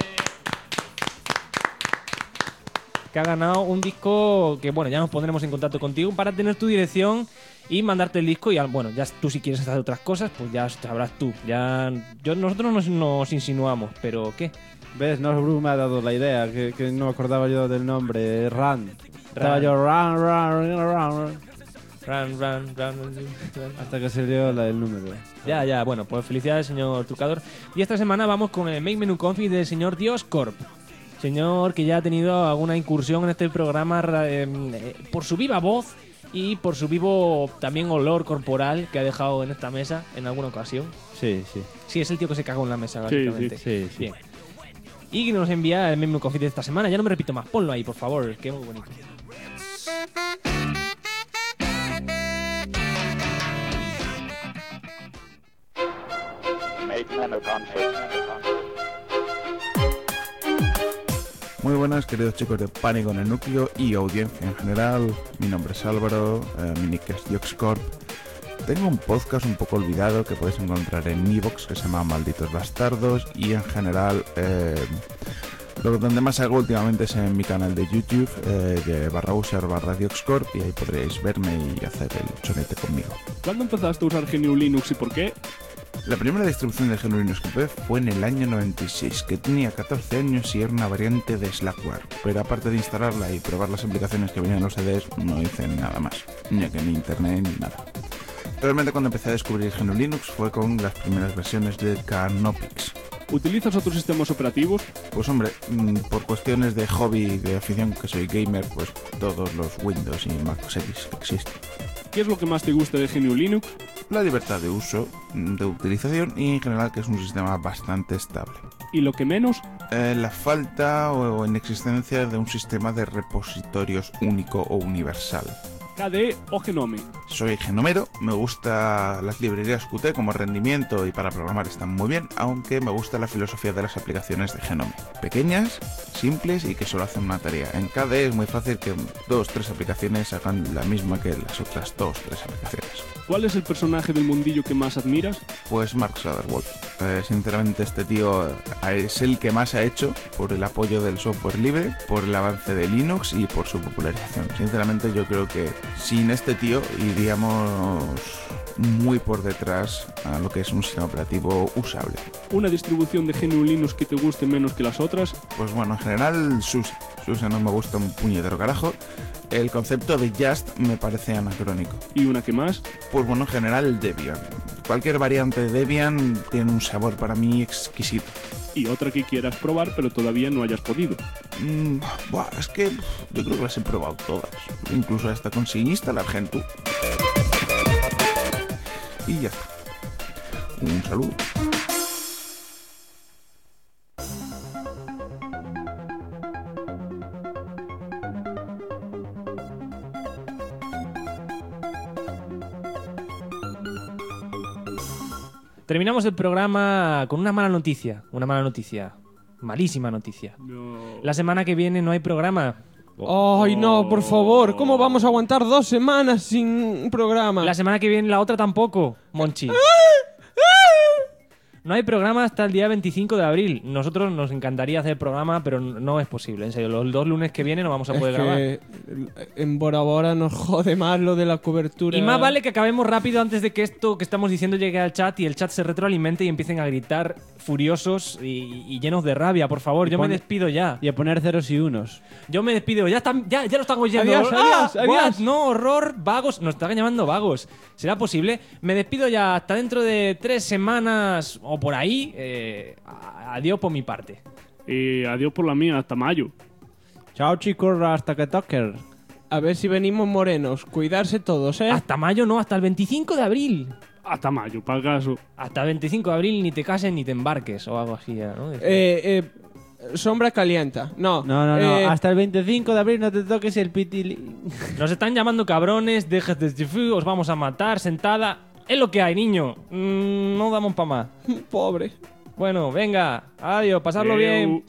Que ha ganado un disco que, bueno, ya nos pondremos en contacto contigo para tener tu dirección y mandarte el disco. Y, bueno, ya tú si quieres hacer otras cosas, pues ya sabrás tú. Nosotros nos insinuamos, pero ¿qué? ¿Ves? Noxbrew me ha dado la idea, que no me acordaba yo del nombre. Run. Estaba yo run. Hasta que salió el número. Ya, bueno, pues felicidades, señor Trucador. Y esta semana vamos con el Main Menu Config del señor Dioscorp. Señor que ya ha tenido alguna incursión en este programa por su viva voz y por su vivo también olor corporal que ha dejado en esta mesa en alguna ocasión. Sí. Sí, es el tío que se cagó en la mesa, básicamente. Sí. Bien. Y que nos envía el Menu Config de esta semana. Ya no me repito más, ponlo ahí, por favor, que es muy bonito. Muy buenas, queridos chicos de Pánico en el Núcleo y audiencia en general. Mi nombre es Álvaro, mi nick es Dioxcorp. Tengo un podcast un poco olvidado que podéis encontrar en iVoox que se llama Malditos Bastardos, y en general donde más hago últimamente es en mi canal de YouTube de /user/Dioxcorp, y ahí podréis verme y hacer el chonete conmigo. ¿Cuándo empezaste a usar GNU Linux y por qué? La primera distribución de GNU Linux que probé fue en el año 96, que tenía 14 años y era una variante de Slackware, pero aparte de instalarla y probar las aplicaciones que venían en los CDs, no hice nada más, ni internet ni nada. Realmente cuando empecé a descubrir GNU Linux fue con las primeras versiones de Canopix. ¿Utilizas otros sistemas operativos? Pues hombre, por cuestiones de hobby, de afición, que soy gamer, pues todos los Windows y Mac OS X que existen. ¿Qué es lo que más te gusta de GNU Linux? La libertad de uso, de utilización y en general que es un sistema bastante estable. ¿Y lo que menos? La falta o inexistencia de un sistema de repositorios único o universal. KDE o Genome. Soy genomero, me gusta las librerías Qt como rendimiento y para programar están muy bien, aunque me gusta la filosofía de las aplicaciones de Genome. Pequeñas, simples y que solo hacen una tarea. En KDE es muy fácil que 2-3 aplicaciones hagan la misma que las otras 2-3 aplicaciones. ¿Cuál es el personaje del mundillo que más admiras? Pues Mark Zuckerberg. Sinceramente este tío es el que más ha hecho por el apoyo del software libre, por el avance de Linux y por su popularización. Sinceramente yo creo que sin este tío iríamos muy por detrás a lo que es un sistema operativo usable. ¿Una distribución de GNU Linux que te guste menos que las otras? Pues bueno, en general SUSE. SUSE no me gusta un puñetero carajo. El concepto de Just me parece anacrónico. ¿Y una que más? Pues bueno, en general Debian. Cualquier variante de Debian tiene un sabor para mí exquisito. ¿Y otra que quieras probar pero todavía no hayas podido? Es que yo creo que las he probado todas. Incluso hasta conseguí instalar Gentoo. Y ya está. Un saludo. Terminamos el programa con una mala noticia. Una mala noticia. Malísima noticia. No. La semana que viene no hay programa. Ay, no, por favor. ¿Cómo vamos a aguantar 2 semanas sin programa? La semana que viene la otra tampoco, Monchi. No hay programa hasta el día 25 de abril. Nosotros nos encantaría hacer programa, pero no es posible. En serio, los 2 lunes que vienen no vamos a poder grabar. En Bora Bora nos jode más lo de la cobertura. Y más vale que acabemos rápido antes de que esto que estamos diciendo llegue al chat y el chat se retroalimente y empiecen a gritar furiosos y llenos de rabia. Por favor, yo me despido ya. Y a poner ceros y unos. Yo me despido. Ya lo están oyendo. Adiós. What? No, horror, vagos. Nos están llamando vagos. ¿Será posible? Me despido ya hasta dentro de 3 semanas o por ahí. Adiós por mi parte. Y adiós por la mía, hasta mayo. Chao, chicos, hasta que toquen. A ver si venimos morenos. Cuidarse todos, ¿eh? Hasta mayo no, hasta el 25 de abril. Hasta mayo, para caso. Hasta el 25 de abril ni te cases ni te embarques o algo así, ¿no? Sombra calienta. No. No. Hasta el 25 de abril no te toques el pitili. Nos están llamando cabrones, dejes de chifú, os vamos a matar, sentada. Es lo que hay, niño. No damos pa' más. Pobre. Bueno, venga. Adiós, pasarlo bien.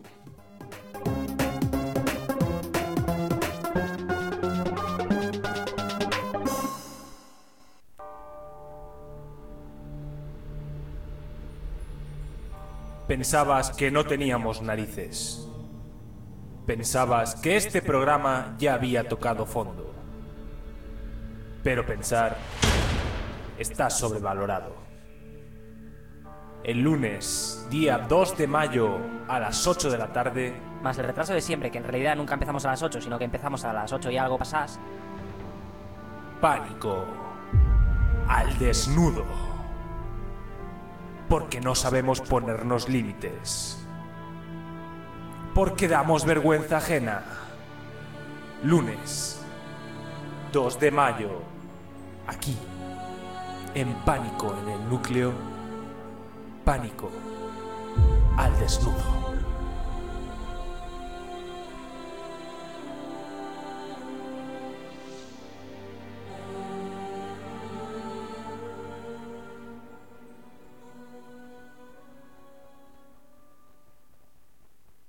Pensabas que no teníamos narices. Pensabas que este programa ya había tocado fondo. Pero pensar está sobrevalorado. El lunes, día 2 de mayo, a las 8 de la tarde... Más el retraso de siempre, que en realidad nunca empezamos a las 8, sino que empezamos a las 8 y algo pasás. Pánico al desnudo. Porque no sabemos ponernos límites. Porque damos vergüenza ajena. Lunes, 2 de mayo, aquí, en Pánico en el Núcleo. Pánico al desnudo.